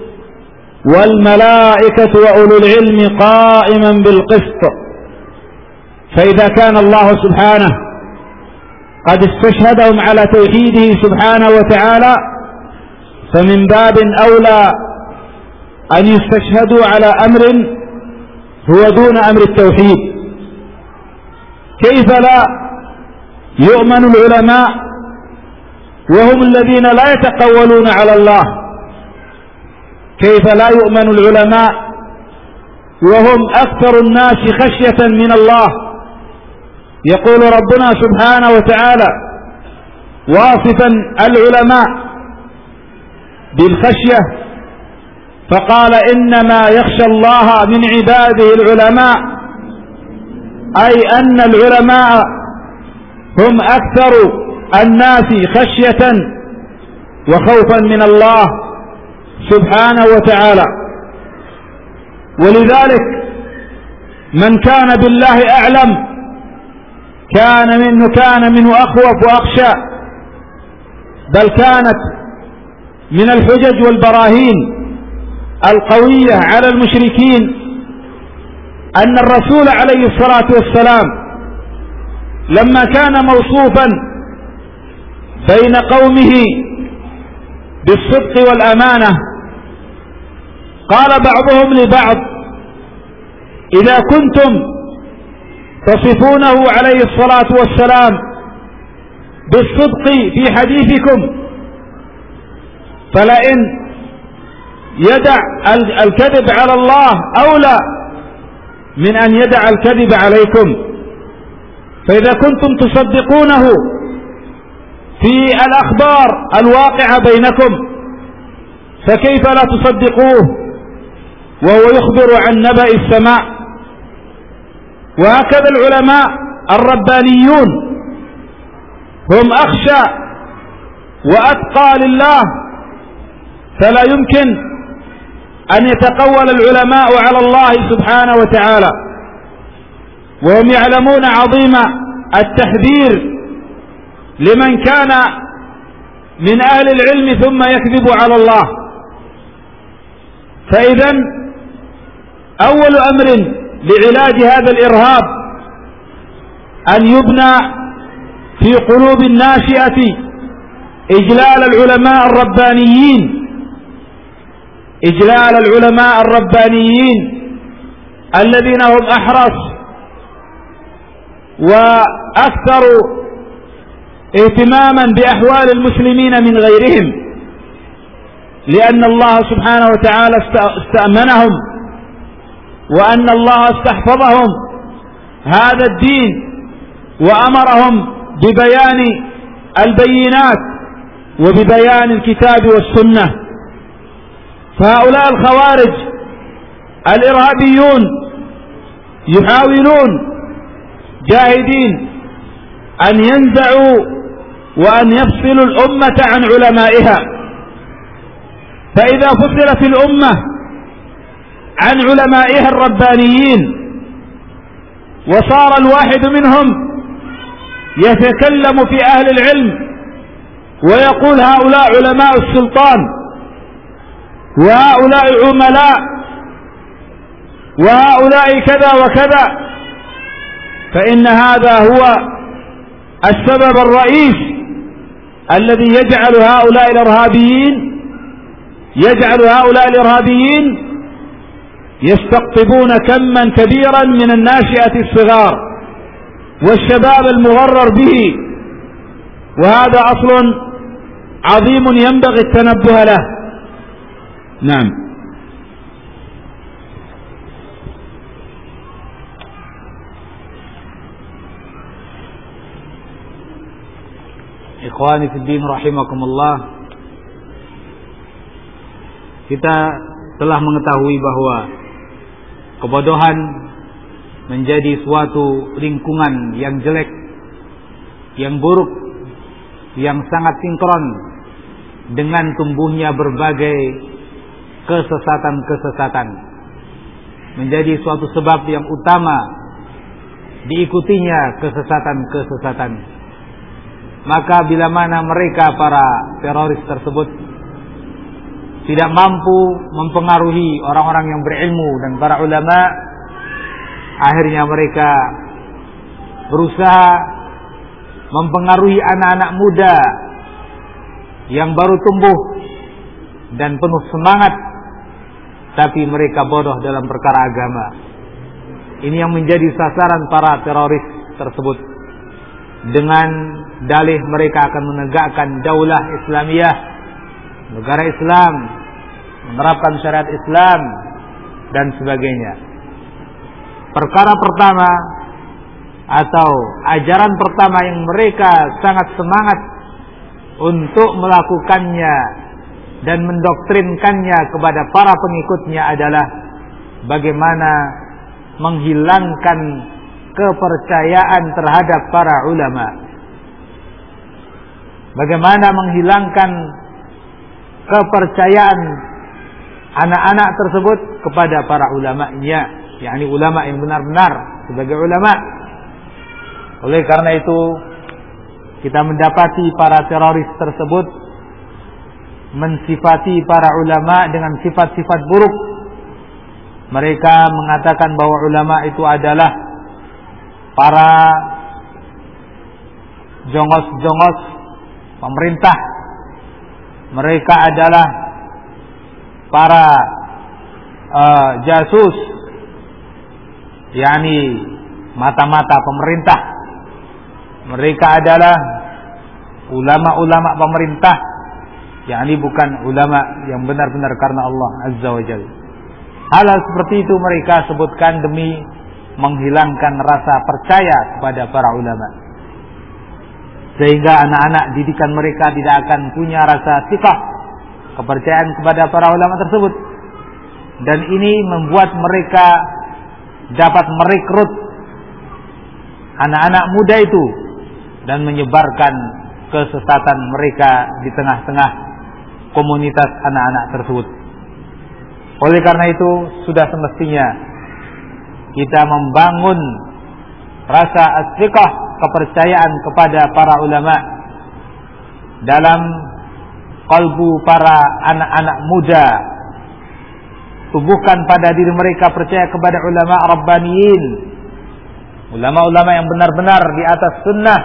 [SPEAKER 2] والملائكة وأولو العلم قائما بالقسط. فإذا كان الله سبحانه قد استشهدهم على توحيده سبحانه وتعالى، فمن باب أولى أن يستشهدوا على أمر هو دون أمر التوحيد. كيف لا يؤمن العلماء وهم الذين لا يتقولون على الله؟ كيف لا يؤمن العلماء وهم أكثر الناس خشية من الله؟ يقول ربنا سبحانه وتعالى واصفا العلماء بالخشية، فقال: إنما يخشى الله من عباده العلماء، أي أن العلماء هم أكثر الناس خشية وخوفا من الله سبحانه وتعالى. ولذلك من كان بالله أعلم كان منه كان منه أخوف وأخشى، بل كانت من الحجج والبراهين القوية على المشركين أن الرسول عليه الصلاة والسلام لما كان موصوفا بين قومه بالصدق والأمانة. قال بعضهم لبعض: إذا كنتم تصفونه عليه الصلاة والسلام بالصدق في حديثكم، فلئن يدع الكذب على الله أولى من أن يدع الكذب عليكم. فإذا كنتم تصدقونه في الأخبار الواقعة بينكم، فكيف لا تصدقوه وهو يخبر عن نبأ السماء؟ وهكذا العلماء الربانيون هم أخشى وأتقى لله، فلا يمكن أن يتقول العلماء على الله سبحانه وتعالى، وهم يعلمون عظيم التحذير لمن كان من أهل العلم ثم يكذب على الله. فإذا أول أمر لعلاج هذا الإرهاب أن يبنى في قلوب الناشئة إجلال العلماء الربانيين، إجلال العلماء الربانيين الذين هم أحرص وأكثر اهتماما بأحوال المسلمين من غيرهم، لأن الله سبحانه وتعالى استأمنهم وأن الله استحفظهم هذا الدين وأمرهم ببيان البينات وببيان الكتاب والسنة. فهؤلاء الخوارج الإرهابيون يحاولون جاهدين أن ينزعوا وأن يفصلوا الأمة عن علمائها. فإذا فصلت الأمة عن علمائها الربانيين وصار الواحد منهم يتكلم في أهل العلم ويقول هؤلاء علماء السلطان وهؤلاء عملاء وهؤلاء كذا وكذا، فإن هذا هو السبب الرئيس الذي يجعل هؤلاء الإرهابيين يجعل هؤلاء الإرهابيين يستقطبون كما كبيرا من الناشئة الصغار والشباب المغرر به، وهذا أصل عظيم ينبغي التنبه له. نعم.
[SPEAKER 1] Ikhwani fi din rahimakumullah, kita telah mengetahui bahwa kebodohan menjadi suatu lingkungan yang jelek, yang buruk, yang sangat sinkron dengan tumbuhnya berbagai kesesatan-kesesatan, menjadi suatu sebab yang utama diikutinya kesesatan-kesesatan. Maka bila mana mereka para teroris tersebut tidak mampu mempengaruhi orang-orang yang berilmu dan para ulama, akhirnya mereka berusaha mempengaruhi anak-anak muda yang baru tumbuh dan penuh semangat, tapi mereka bodoh dalam perkara agama. Ini yang menjadi sasaran para teroris tersebut. Dengan dalih mereka akan menegakkan daulah Islamiyah, negara Islam, menerapkan syariat Islam dan sebagainya. Perkara pertama atau ajaran pertama yang mereka sangat semangat untuk melakukannya dan mendoktrinkannya kepada para pengikutnya adalah bagaimana menghilangkan kepercayaan terhadap para ulama, bagaimana menghilangkan kepercayaan anak-anak tersebut kepada para ulamanya, yakni ulama yang benar-benar sebagai ulama. Oleh karena itu kita mendapati para teroris tersebut mensifati para ulama dengan sifat-sifat buruk. Mereka mengatakan bahwa ulama itu adalah para jongos-jongos pemerintah mereka adalah para uh, jasus, yakni mata-mata pemerintah. Mereka adalah ulama-ulama pemerintah, yakni bukan ulama yang benar-benar karena Allah Azza wa Jalla. Hal-hal seperti itu mereka sebutkan demi menghilangkan rasa percaya kepada para ulama, sehingga anak-anak didikan mereka tidak akan punya rasa thiqah, kepercayaan kepada para ulama tersebut. Dan ini membuat mereka dapat merekrut anak-anak muda itu dan menyebarkan kesesatan mereka di tengah-tengah komunitas anak-anak tersebut. Oleh karena itu, sudah semestinya kita membangun rasa as-thiqah, kepercayaan kepada para ulama dalam kalbu para anak-anak muda. Tumbuhkan pada diri mereka percaya kepada ulama rabbaniyin, ulama-ulama yang benar-benar di atas sunnah.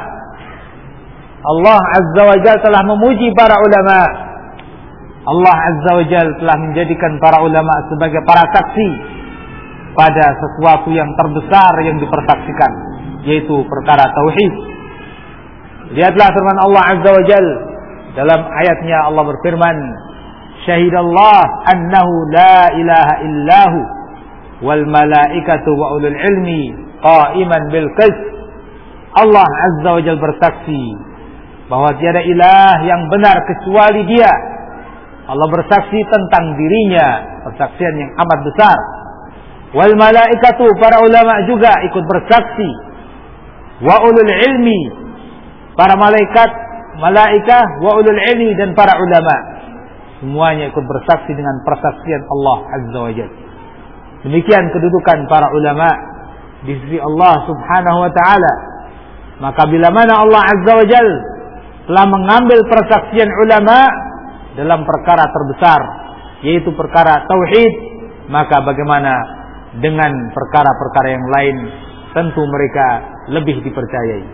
[SPEAKER 1] Allah Azza wa Jalla telah memuji para ulama. Allah Azza wa Jalla telah menjadikan para ulama sebagai para saksi pada sesuatu yang terbesar yang dipersaksikan, yaitu perkara tauhid. Lihatlah firman Allah Azza wa Jalla dalam ayatnya. Allah berfirman, syahidallah annahu la ilaha illahu wal malaikatu wa ulul ilmi qa'iman bil qist. Allah Azza wa Jalla bersaksi bahwa tiada ilah yang benar kecuali Dia. Allah bersaksi tentang dirinya, persaksian yang amat besar. Wal malaikatu, para ulama juga ikut bersaksi. Wa ulul ilmi, para malaikat, malaikah, wa ulul ilmi, dan para ulama, semuanya ikut bersaksi dengan persaksian Allah Azza wa Jalla. Demikian kedudukan para ulama di sisi Allah Subhanahu wa taala. Maka bila mana Allah Azza wa Jalla telah mengambil persaksian ulama dalam perkara terbesar, yaitu perkara tauhid, maka bagaimana dengan perkara-perkara yang lain? Tentu mereka lebih dipercayai.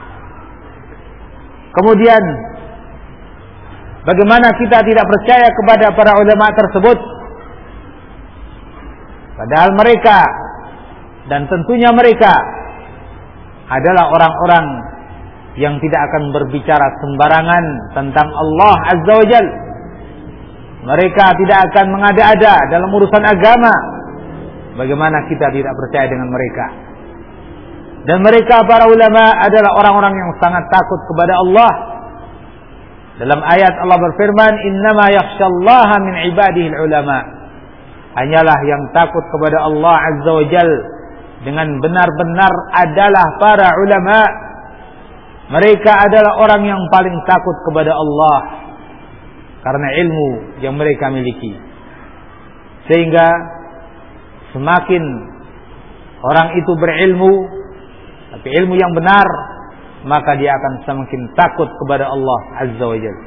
[SPEAKER 1] Kemudian, bagaimana kita tidak percaya kepada para ulama tersebut? Padahal mereka, dan tentunya mereka, adalah orang-orang yang tidak akan berbicara sembarangan tentang Allah Azza wa Jalla. Mereka tidak akan mengada-ada dalam urusan agama. Bagaimana kita tidak percaya dengan mereka? Dan mereka para ulama adalah orang-orang yang sangat takut kepada Allah. Dalam ayat Allah berfirman, innama yakhshallaha min ibadihi ulama. Hanyalah yang takut kepada Allah Azza wa Jalla dengan benar-benar adalah para ulama. Mereka adalah orang yang paling takut kepada Allah karena ilmu yang mereka miliki. Sehingga semakin orang itu berilmu, tapi ilmu yang benar, maka dia akan semakin takut kepada Allah Azza wa Jalla.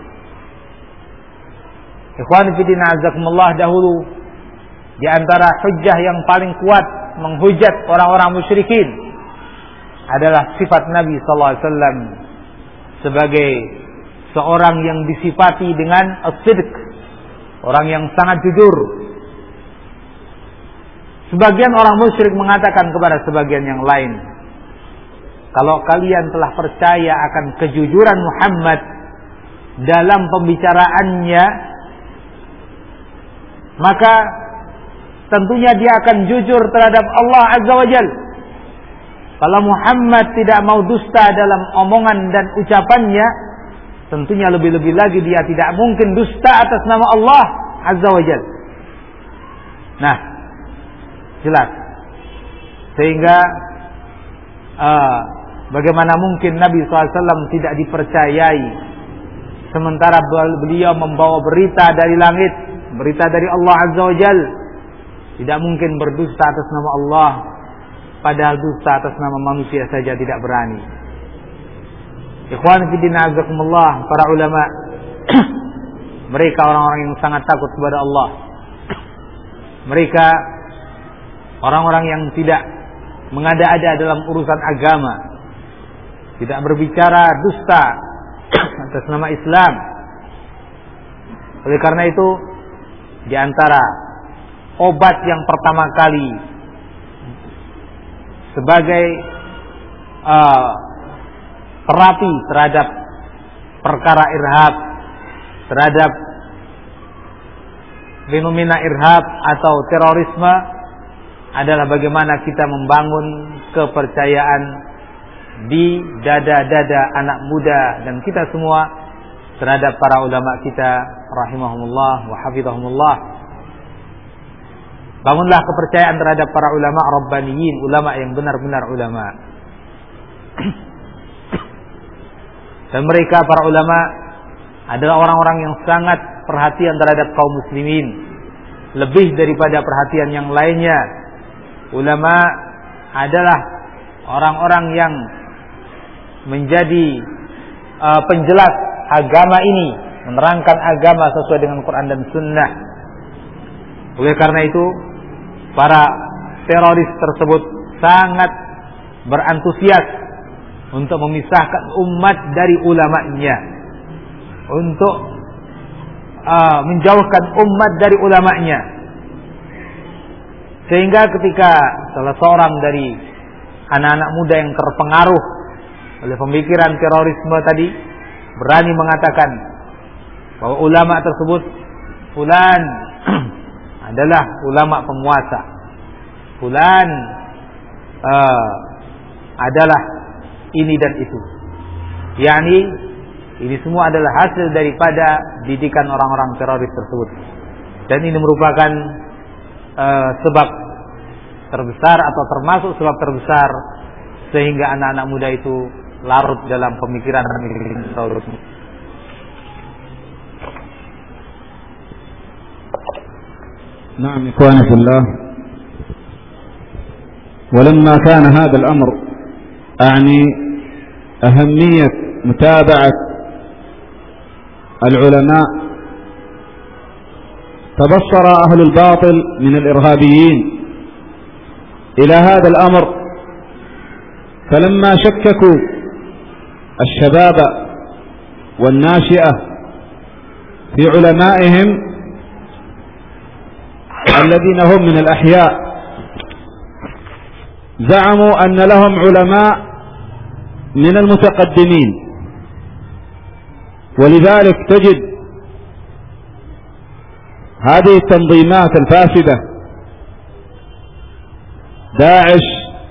[SPEAKER 1] Ikhwan fillah azakumullah, dahulu di antara hujjah yang paling kuat menghujat orang-orang musyrikin adalah sifat Nabi sallallahu alaihi wasallam sebagai seorang yang disifati dengan as-sidq, orang yang sangat jujur. Sebagian orang musyrik mengatakan kepada sebagian yang lain, kalau kalian telah percaya akan kejujuran Muhammad dalam pembicaraannya, maka tentunya dia akan jujur terhadap Allah Azza wa Jalla. Kalau Muhammad tidak mau dusta dalam omongan dan ucapannya, tentunya lebih-lebih lagi dia tidak mungkin dusta atas nama Allah Azza wa Jalla. Nah, jelas. Sehingga uh, bagaimana mungkin Nabi shallallahu alaihi wasallam tidak dipercayai, sementara beliau membawa berita dari langit, berita dari Allah Azza wa Jalla. Tidak mungkin berdusta atas nama Allah, padahal dusta atas nama manusia saja tidak berani. Ikhwan fillah azakumullah, para ulama mereka orang-orang yang sangat takut kepada Allah. Mereka orang-orang yang tidak mengada-ada dalam urusan agama, tidak berbicara dusta atas nama Islam.
[SPEAKER 2] Oleh karena itu, di antara obat yang pertama kali sebagai uh, terapi terhadap perkara irhab, terhadap fenomena irhab atau terorisme adalah bagaimana kita membangun kepercayaan di dada-dada anak muda dan kita semua terhadap para ulama kita rahimahumullah wa hafizahumullah. Bangunlah kepercayaan terhadap para ulama rabbaniyin, ulama yang benar-benar ulama. Dan mereka para ulama adalah orang-orang yang sangat perhatian terhadap kaum muslimin, lebih daripada perhatian yang lainnya. Ulama adalah orang-orang yang menjadi uh, penjelas agama ini, menerangkan agama sesuai dengan Quran dan Sunnah. Oleh karena itu, para teroris tersebut sangat berantusias untuk memisahkan umat dari ulamanya, untuk uh, menjauhkan umat dari ulamanya. Sehingga ketika salah seorang dari anak-anak muda yang terpengaruh oleh pemikiran terorisme tadi berani mengatakan bahwa ulama tersebut fulan adalah ulama penguasa, fulan uh, adalah ini dan itu, yakni ini semua adalah hasil daripada didikan orang-orang teroris tersebut, dan ini merupakan uh, sebab terbesar atau termasuk sebab terbesar sehingga anak-anak muda itu larut dalam pemikiran terorisme.
[SPEAKER 3] نعم إخواني في الله، ولما كان هذا الأمر أعني أهمية متابعة العلماء، تبصر أهل الباطل من الإرهابيين إلى هذا الأمر، فلما شككوا الشباب والناشئة في علمائهم الذين هم من الأحياء، زعموا أن لهم علماء من المتقدمين، ولذلك تجد هذه التنظيمات الفاسدة داعش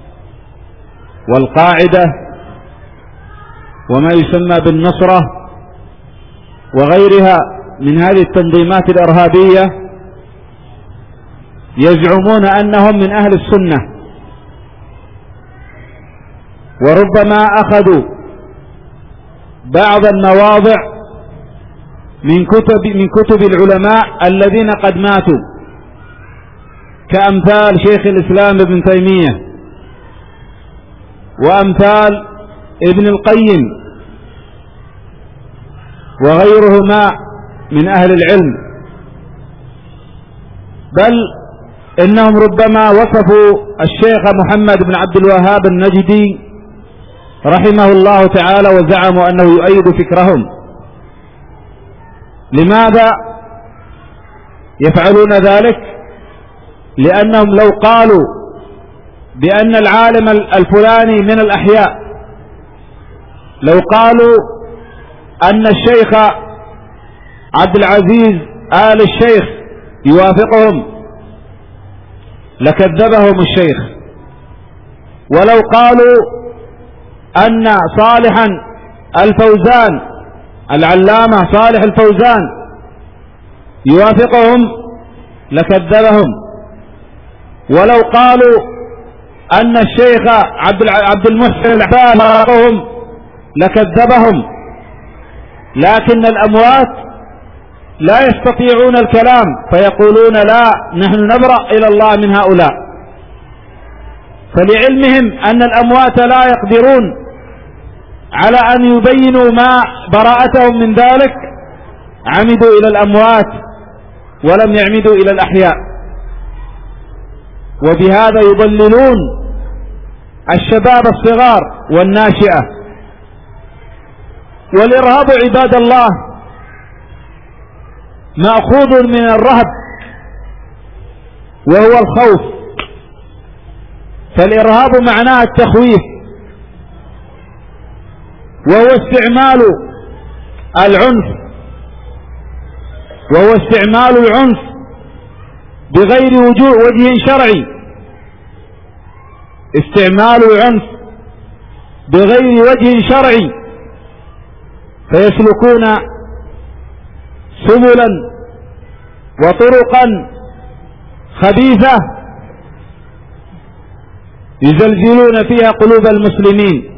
[SPEAKER 3] والقاعدة وما يسمى بالنصرة وغيرها من هذه التنظيمات الإرهابية يزعمون أنهم من أهل السنة، وربما أخذوا بعض المواضع من كتب من كتب العلماء الذين قد ماتوا، كأمثال شيخ الإسلام ابن تيمية وأمثال ابن القيم وغيرهما من أهل العلم، بل إنهم ربما وصفوا الشيخ محمد بن عبد الوهاب النجدي رحمه الله تعالى وزعموا أنه يؤيد فكرهم. لماذا يفعلون ذلك؟ لأنهم لو قالوا بأن العالم الفلاني من الأحياء، لو قالوا أن الشيخ عبد العزيز آل الشيخ يوافقهم لكذبهم الشيخ، ولو قالوا أن صالحا الفوزان العلامة صالح الفوزان يوافقهم لكذبهم، ولو قالوا أن الشيخ عبد المحسن العباد يوافقهم لكذبهم. لكن الأموات لا يستطيعون الكلام فيقولون لا، نحن نبرأ إلى الله من هؤلاء، فلعلمهم أن الأموات لا يقدرون على أن يبينوا ما براءتهم من ذلك، عمدوا إلى الأموات ولم يعمدوا إلى الأحياء، وبهذا يضللون الشباب الصغار والناشئة. والإرهاب عباد الله مأخوذ من الرهب وهو الخوف، فالإرهاب معناه التخويف، وهو استعمال العنف وهو استعمال العنف بغير وجه شرعي، استعمال العنف بغير وجه شرعي، فيسلكون سبلا وطرقا خبيثة يزلزلون فيها قلوب المسلمين،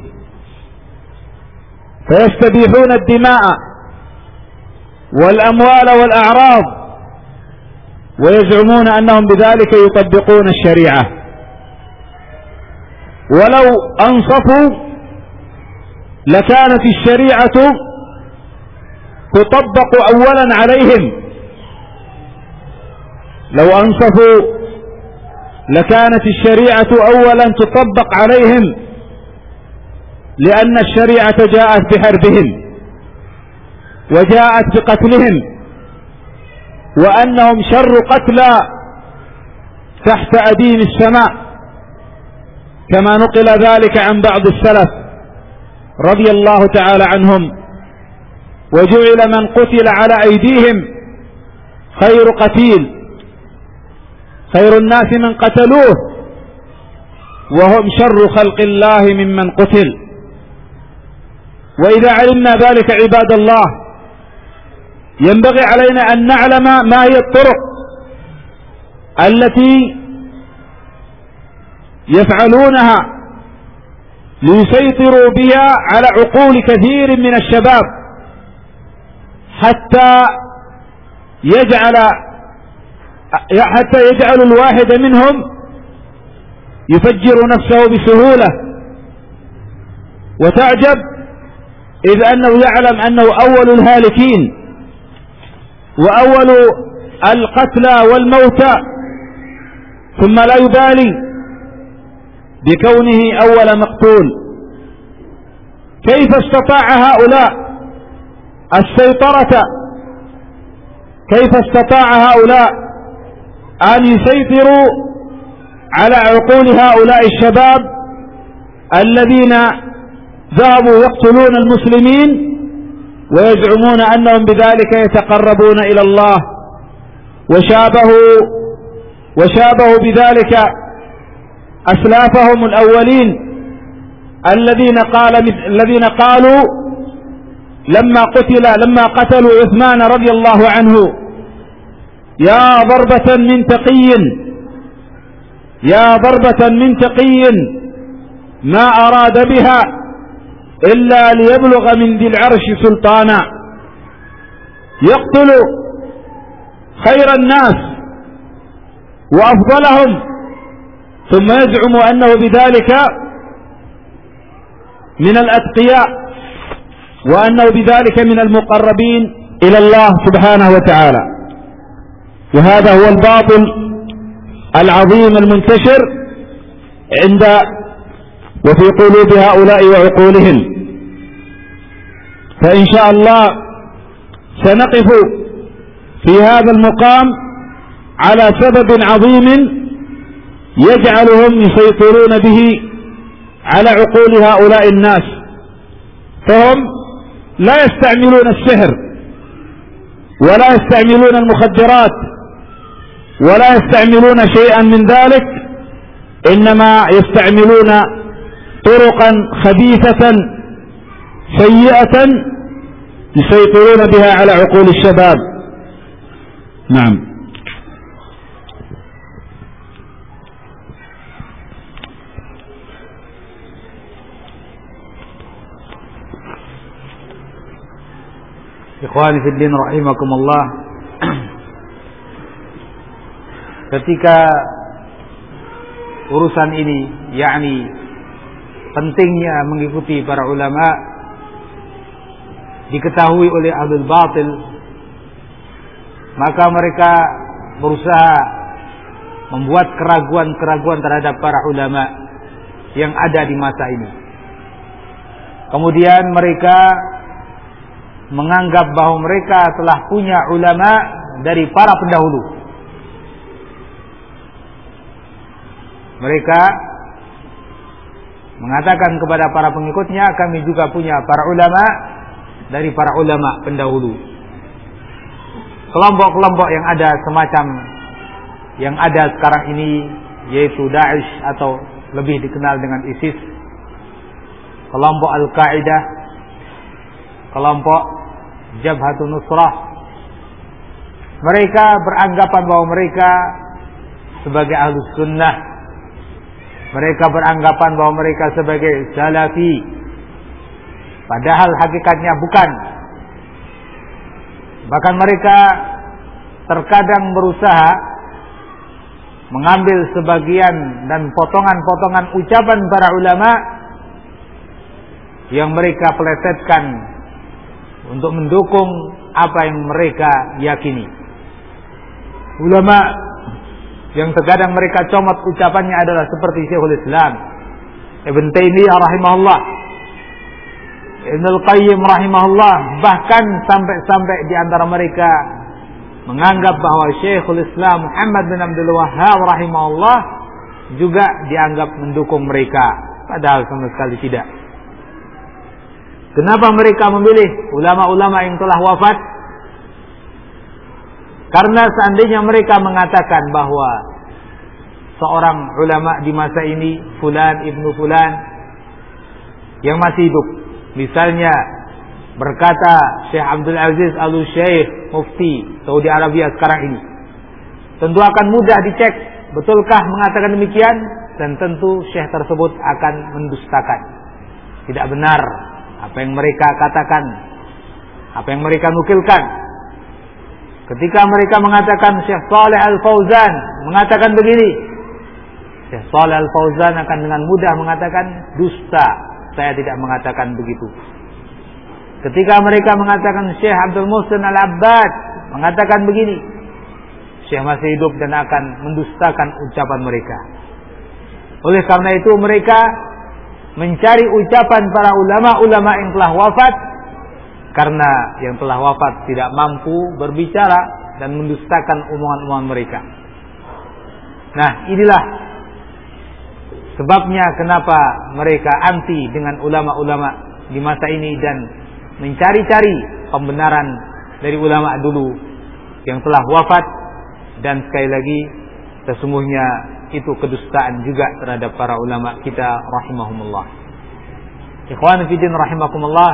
[SPEAKER 3] فيستبيحون الدماء والأموال والأعراض، ويزعمون أنهم بذلك يطبقون الشريعة. ولو أنصفوا لكانت الشريعة تطبق أولا عليهم، لو أنصفوا لكانت الشريعة أولا تطبق عليهم، لأن الشريعة جاءت بحربهم وجاءت بقتلهم، وأنهم شر قتلى تحت أديم السماء، كما نقل ذلك عن بعض السلف رضي الله تعالى عنهم. وجعل من قتل على أيديهم خير قتيل، خير الناس من قتلوه، وهم شر خلق الله ممن قتل. وإذا علمنا ذلك عباد الله ينبغي علينا أن نعلم ما هي الطرق التي يفعلونها ليسيطروا بها على عقول كثير من الشباب، حتى يجعل حتى يجعل الواحد منهم يفجر نفسه بسهولة، وتعجب إذ أنه يعلم أنه أول الهالكين وأول القتلى والموتى، ثم لا يبالي بكونه أول مقتول. كيف استطاع هؤلاء السيطرة؟ كيف استطاع هؤلاء أن يسيطروا على عقول هؤلاء الشباب الذين ذهبوا يقتلون المسلمين ويزعمون أنهم بذلك يتقربون إلى الله؟ وشابهوا وشابهوا بذلك أسلافهم الأولين الذين قال الذين قالوا لما قتل لما قتلوا عثمان رضي الله عنه: يا ضربة من تقي يا ضربة من تقي ما أراد بها إلا ليبلغ من ذي العرش سلطانا. يقتل خير الناس وأفضلهم، ثم يزعم أنه بذلك من الأتقياء، وأنه بذلك من المقربين إلى الله سبحانه وتعالى. وهذا هو الباطل العظيم المنتشر عند وفي قلوب هؤلاء وعقولهم. فإن شاء الله سنقف في هذا المقام على سبب عظيم يجعلهم يسيطرون به على عقول هؤلاء الناس، فهم لا يستعملون السحر ولا يستعملون المخدرات ولا يستعملون شيئا من ذلك، إنما يستعملون طرقا خبيثة سيئة يسيطرون بها على عقول الشباب. نعم.
[SPEAKER 1] Ikhwani fiddin rahimakumullah, ketika urusan ini, yakni pentingnya mengikuti para ulama, diketahui oleh ahlul batil, maka mereka berusaha membuat keraguan-keraguan terhadap para ulama yang ada di masa ini. Kemudian mereka menganggap bahwa mereka telah punya ulama dari para pendahulu. Mereka mengatakan kepada para pengikutnya, kami juga punya para ulama dari para ulama pendahulu. Kelompok-kelompok yang ada semacam yang ada sekarang ini, yaitu Daesh atau lebih dikenal dengan ISIS, kelompok Al-Qaeda, kelompok Jabhatun Nusrah, mereka beranggapan bahwa mereka sebagai Ahlus Sunnah, mereka beranggapan bahwa mereka sebagai Salafi, padahal hakikatnya bukan. Bahkan mereka terkadang berusaha mengambil sebagian dan potongan-potongan ucapan para ulama yang mereka pelesetkan untuk mendukung apa yang mereka yakini. Ulama yang terkadang mereka comot ucapannya adalah seperti Syekhul Islam Ibn Taimiyah rahimahullah, Ibn Al-Qayyim rahimahullah, bahkan sampai-sampai di antara mereka menganggap bahwa Syekhul Islam Muhammad bin Abdul Wahhab rahimahullah juga dianggap mendukung mereka, padahal sama sekali tidak. Kenapa mereka memilih ulama-ulama yang telah wafat? Karena seandainya mereka mengatakan bahwa seorang ulama di masa ini, Fulan ibnu Fulan, yang masih hidup, misalnya berkata Syekh Abdul Aziz Al-Syeikh Mufti Saudi Arabia sekarang ini, tentu akan mudah dicek betulkah mengatakan demikian, dan tentu Syekh tersebut akan mendustakan. Tidak benar apa yang mereka katakan, apa yang mereka nukilkan. Ketika mereka mengatakan Syekh Shalih Al-Fauzan mengatakan begini, Syekh Shalih Al-Fauzan akan dengan mudah mengatakan dusta, saya tidak mengatakan begitu. Ketika mereka mengatakan Syekh Abdul Muhsin Al-Abbad mengatakan begini, Syekh masih hidup dan akan mendustakan ucapan mereka. Oleh karena itu mereka mencari ucapan para ulama-ulama yang telah wafat, karena yang telah wafat tidak mampu berbicara dan mendustakan omongan-omongan mereka. Nah, inilah sebabnya kenapa mereka anti dengan ulama-ulama di masa ini dan mencari-cari pembenaran dari ulama dulu yang telah wafat. Dan sekali lagi, sesungguhnya itu kedustaan juga terhadap para ulama kita rahimahumullah. Ikhwan fillah rahimakumullah,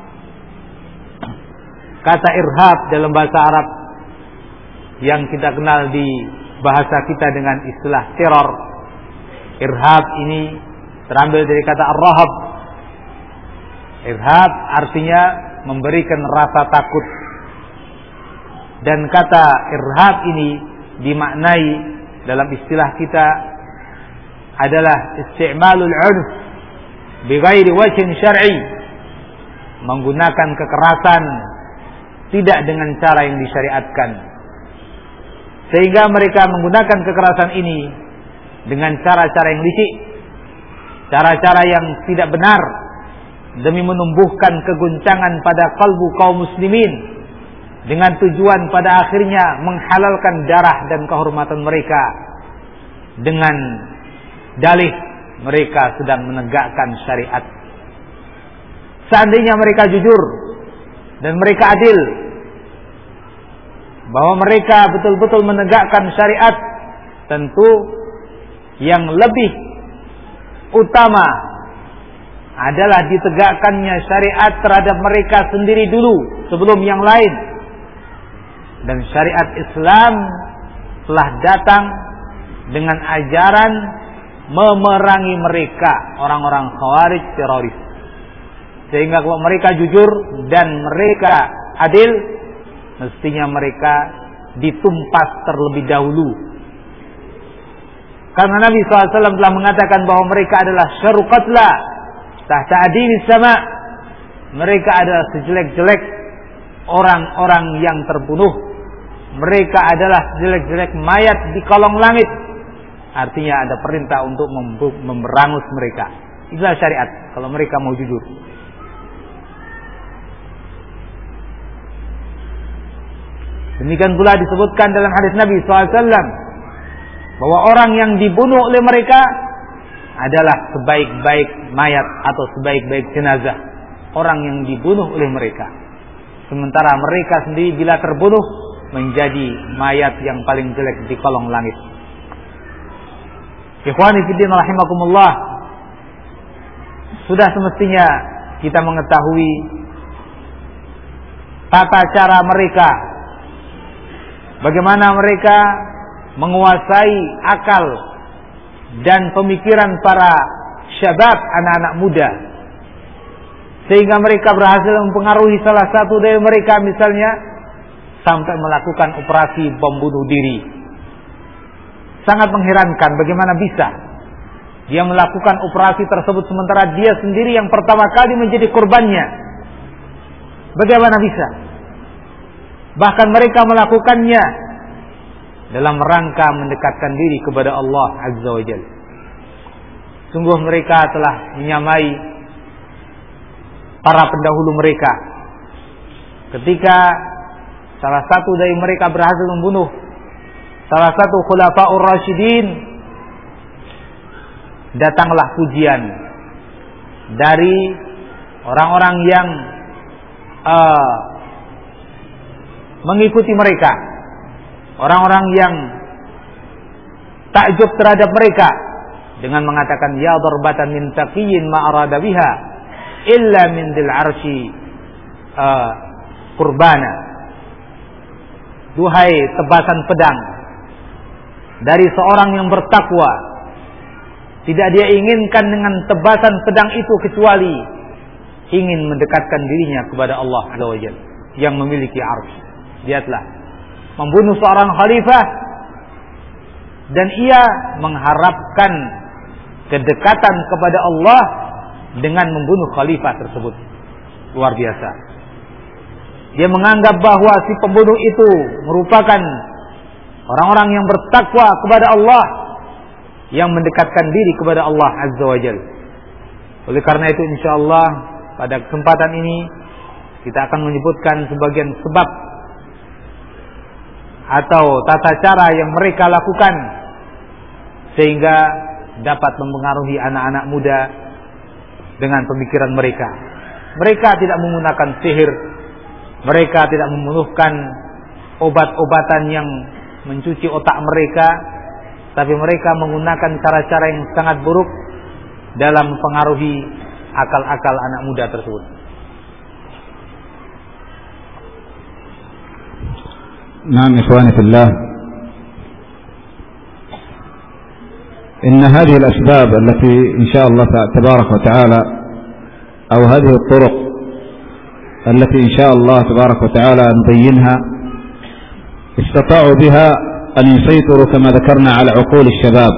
[SPEAKER 1] kata irhab dalam bahasa Arab yang kita kenal di bahasa kita dengan istilah teror, irhab ini terambil dari kata ar-rahab. Irhab artinya memberikan rasa takut, dan kata irhab ini dimaknai dalam istilah kita adalah isti'malul 'unf bighairi wajhin syar'i, menggunakan kekerasan tidak dengan cara yang disyariatkan. Sehingga mereka menggunakan kekerasan ini dengan cara-cara yang licik, cara-cara yang tidak benar, demi menumbuhkan keguncangan pada kalbu kaum muslimin, dengan tujuan pada akhirnya menghalalkan darah dan kehormatan mereka dengan dalih mereka sedang menegakkan syariat. Seandainya mereka jujur dan mereka adil bahwa mereka betul-betul menegakkan syariat, tentu yang lebih utama adalah ditegakkannya syariat terhadap mereka sendiri dulu sebelum yang lain. Dan syariat Islam telah datang dengan ajaran memerangi mereka, orang-orang khawarij teroris. Sehingga kalau mereka jujur dan mereka adil, mestinya mereka ditumpas terlebih dahulu. Karena Nabi shallallahu alaihi wasallam telah mengatakan bahwa mereka adalah syarru qatla tahta adini sama. Mereka adalah sejelek-jelek orang-orang yang terbunuh. Mereka adalah jelek-jelek mayat di kolong langit. Artinya ada perintah untuk memberangus mereka. Itulah syariat kalau mereka mau jujur. Demikian pula disebutkan dalam hadis Nabi shallallahu alaihi wasallam bahwa orang yang dibunuh oleh mereka adalah sebaik-baik mayat atau sebaik-baik jenazah orang yang dibunuh oleh mereka. Sementara mereka sendiri bila terbunuh menjadi mayat yang paling jelek di kolong langit. Ikhwani fiddin rahimakumullah, sudah semestinya kita mengetahui tata cara mereka, bagaimana mereka menguasai akal dan pemikiran para syabab, anak-anak muda, sehingga mereka berhasil mempengaruhi salah satu dari mereka misalnya sampai melakukan operasi bom bunuh diri. Sangat mengherankan bagaimana bisa dia melakukan operasi tersebut sementara dia sendiri yang pertama kali menjadi korbannya. Bagaimana bisa? Bahkan mereka melakukannya dalam rangka mendekatkan diri kepada Allah Azza wa Jalla. Sungguh mereka telah menyamai para pendahulu mereka ketika salah satu dari mereka berhasil membunuh salah satu khulafaur rasyidin. Datanglah pujian dari orang-orang yang uh, mengikuti mereka, orang-orang yang takjub terhadap mereka dengan mengatakan ya darbatan min taqiyyin ma arada biha illa min dil arsy uh, qurbana. Duhai tebasan pedang dari seorang yang bertakwa, tidak dia inginkan dengan tebasan pedang itu kecuali ingin mendekatkan dirinya kepada Allah Azza wa Jalla yang memiliki arsy. Lihatlah, membunuh seorang khalifah dan ia mengharapkan kedekatan kepada Allah dengan membunuh khalifah tersebut. Luar biasa. Dia menganggap bahwa si pembunuh itu merupakan orang-orang yang bertakwa kepada Allah, yang mendekatkan diri kepada Allah Azza wa Jalla. Oleh karena itu insyaallah pada kesempatan ini kita akan menyebutkan sebagian sebab atau tata cara yang mereka lakukan sehingga dapat mempengaruhi anak-anak muda dengan pemikiran mereka. Mereka tidak menggunakan sihir, mereka tidak memenuhkan obat-obatan yang mencuci otak mereka, tapi mereka menggunakan cara-cara yang sangat buruk dalam mempengaruhi akal-akal anak muda tersebut.
[SPEAKER 2] نعم إخواني في الله، إن هذه الأسباب التي إن شاء الله تبارك وتعالى أو هذه الطرق التي إن شاء الله تبارك وتعالى نبينها استطاعوا بها أن يسيطروا كما ذكرنا على عقول الشباب،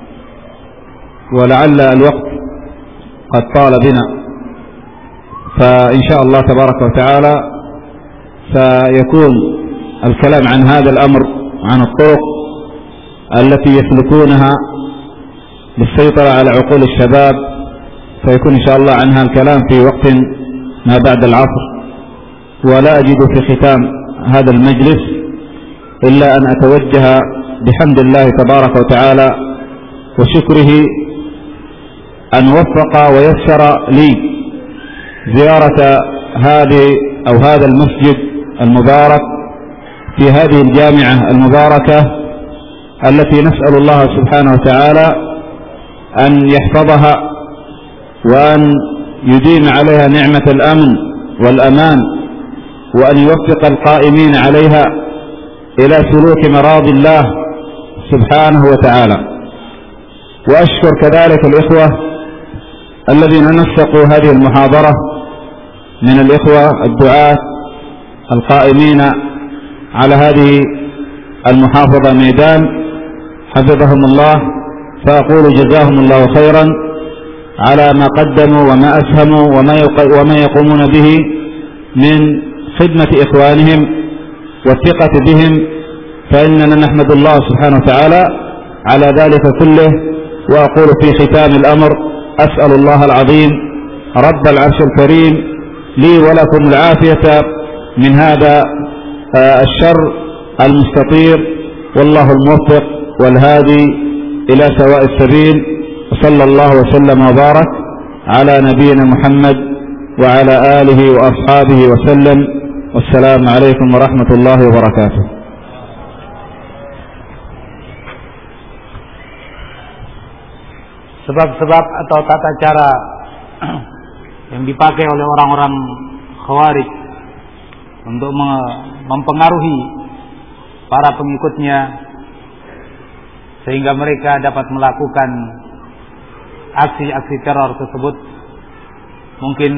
[SPEAKER 2] ولعل الوقت قد طال بنا، فإن شاء الله تبارك وتعالى سيكون الكلام عن هذا الأمر، عن الطرق التي يسلكونها للسيطرة على عقول الشباب، فيكون إن شاء الله عنها الكلام في وقت ما بعد العصر. ولا أجد في ختام هذا المجلس إلا أن أتوجه بحمد الله تبارك وتعالى وشكره أن وفق ويسر لي زيارة هذه أو هذا المسجد المبارك في هذه الجامعة المباركة التي نسأل الله سبحانه وتعالى أن يحفظها وأن يديم عليها نعمة الأمن والأمان، وأن يوفق القائمين عليها إلى سلوك مراضي الله سبحانه وتعالى. وأشكر كذلك الإخوة الذين نسقوا هذه المحاضرة من الإخوة الدعاة القائمين على هذه المحافظة ميدان، حفظهم الله، فأقول جزاهم الله خيرا على ما قدموا وما أسهموا وما يقومون به من خدمة إخوانهم والثقة بهم، فإننا نحمد الله سبحانه وتعالى على ذلك كله. وأقول في ختام الأمر أسأل الله العظيم رب العرش الكريم لي ولكم العافية من هذا الشر المستطير، والله الموفق والهادي إلى سواء السبيل. صلى الله وسلم وبارك على نبينا محمد وعلى آله وأصحابه وسلم. والسلام عليكم ورحمة الله وبركاته.
[SPEAKER 3] Sebab-sebab atau tata cara yang dipakai oleh orang-orang Khawarij untuk mempengaruhi para pengikutnya sehingga mereka dapat melakukan aksi-aksi teror tersebut, mungkin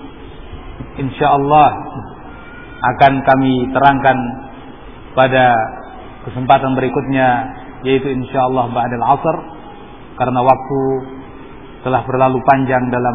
[SPEAKER 3] insyaallah akan kami terangkan pada kesempatan berikutnya, yaitu insyaallah ba'dal asr, karena waktu telah berlalu panjang dalam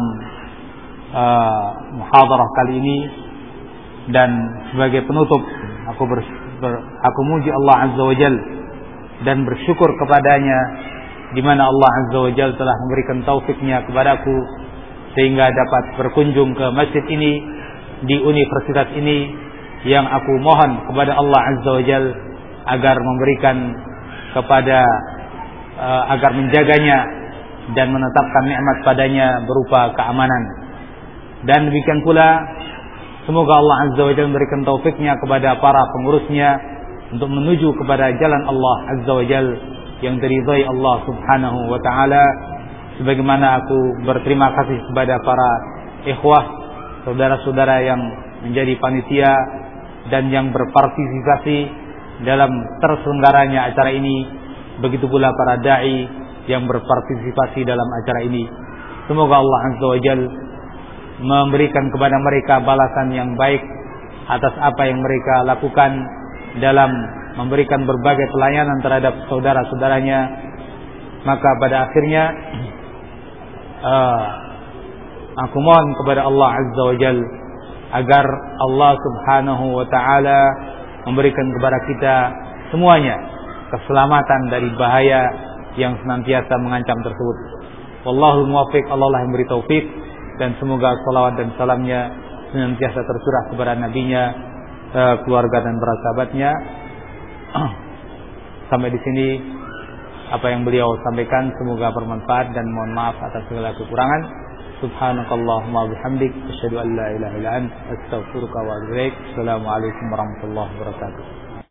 [SPEAKER 3] uh, muhadarah kali ini. Dan sebagai penutup, aku ber, ber, aku muji Allah Azza wa Jal dan bersyukur kepadanya, di mana Allah Azza wa Jal telah memberikan taufiknya kepadaku sehingga dapat berkunjung ke masjid ini, di universitas ini, yang aku mohon kepada Allah Azza wa Jal agar memberikan kepada uh, agar menjaganya dan menetapkan nikmat padanya berupa keamanan. Dan demikian pula semoga Allah Azza wa Jalla memberikan taufiknya kepada para pengurusnya untuk menuju kepada jalan Allah Azza wa Jalla yang diridhai Allah Subhanahu wa taala. Sebagaimana aku berterima kasih kepada para ikhwah, saudara-saudara yang menjadi panitia dan yang berpartisipasi dalam terselenggaranya acara ini, begitu pula para dai yang berpartisipasi dalam acara ini. Semoga Allah Azza wa Jalla memberikan kepada mereka balasan yang baik atas apa yang mereka lakukan dalam memberikan berbagai pelayanan terhadap saudara-saudaranya. Maka pada akhirnya uh, aku mohon kepada Allah Azza wa Jal agar Allah Subhanahu wa ta'ala memberikan kepada kita semuanya keselamatan dari bahaya yang senantiasa mengancam tersebut. Wallahul muwaffiq, Allah lah yang beri taufik. Dan semoga salawat dan salamnya senantiasa tercurah kepada nabinya, keluarga dan para sahabatnya. Sampai di sini apa yang beliau sampaikan semoga bermanfaat, dan mohon maaf atas segala kekurangan. Subhanakallahumma bihamdik, asyhadu an la ilaha illa anta, astaghfiruka wa atubu ilaik. Assalamualaikum warahmatullahi wabarakatuh.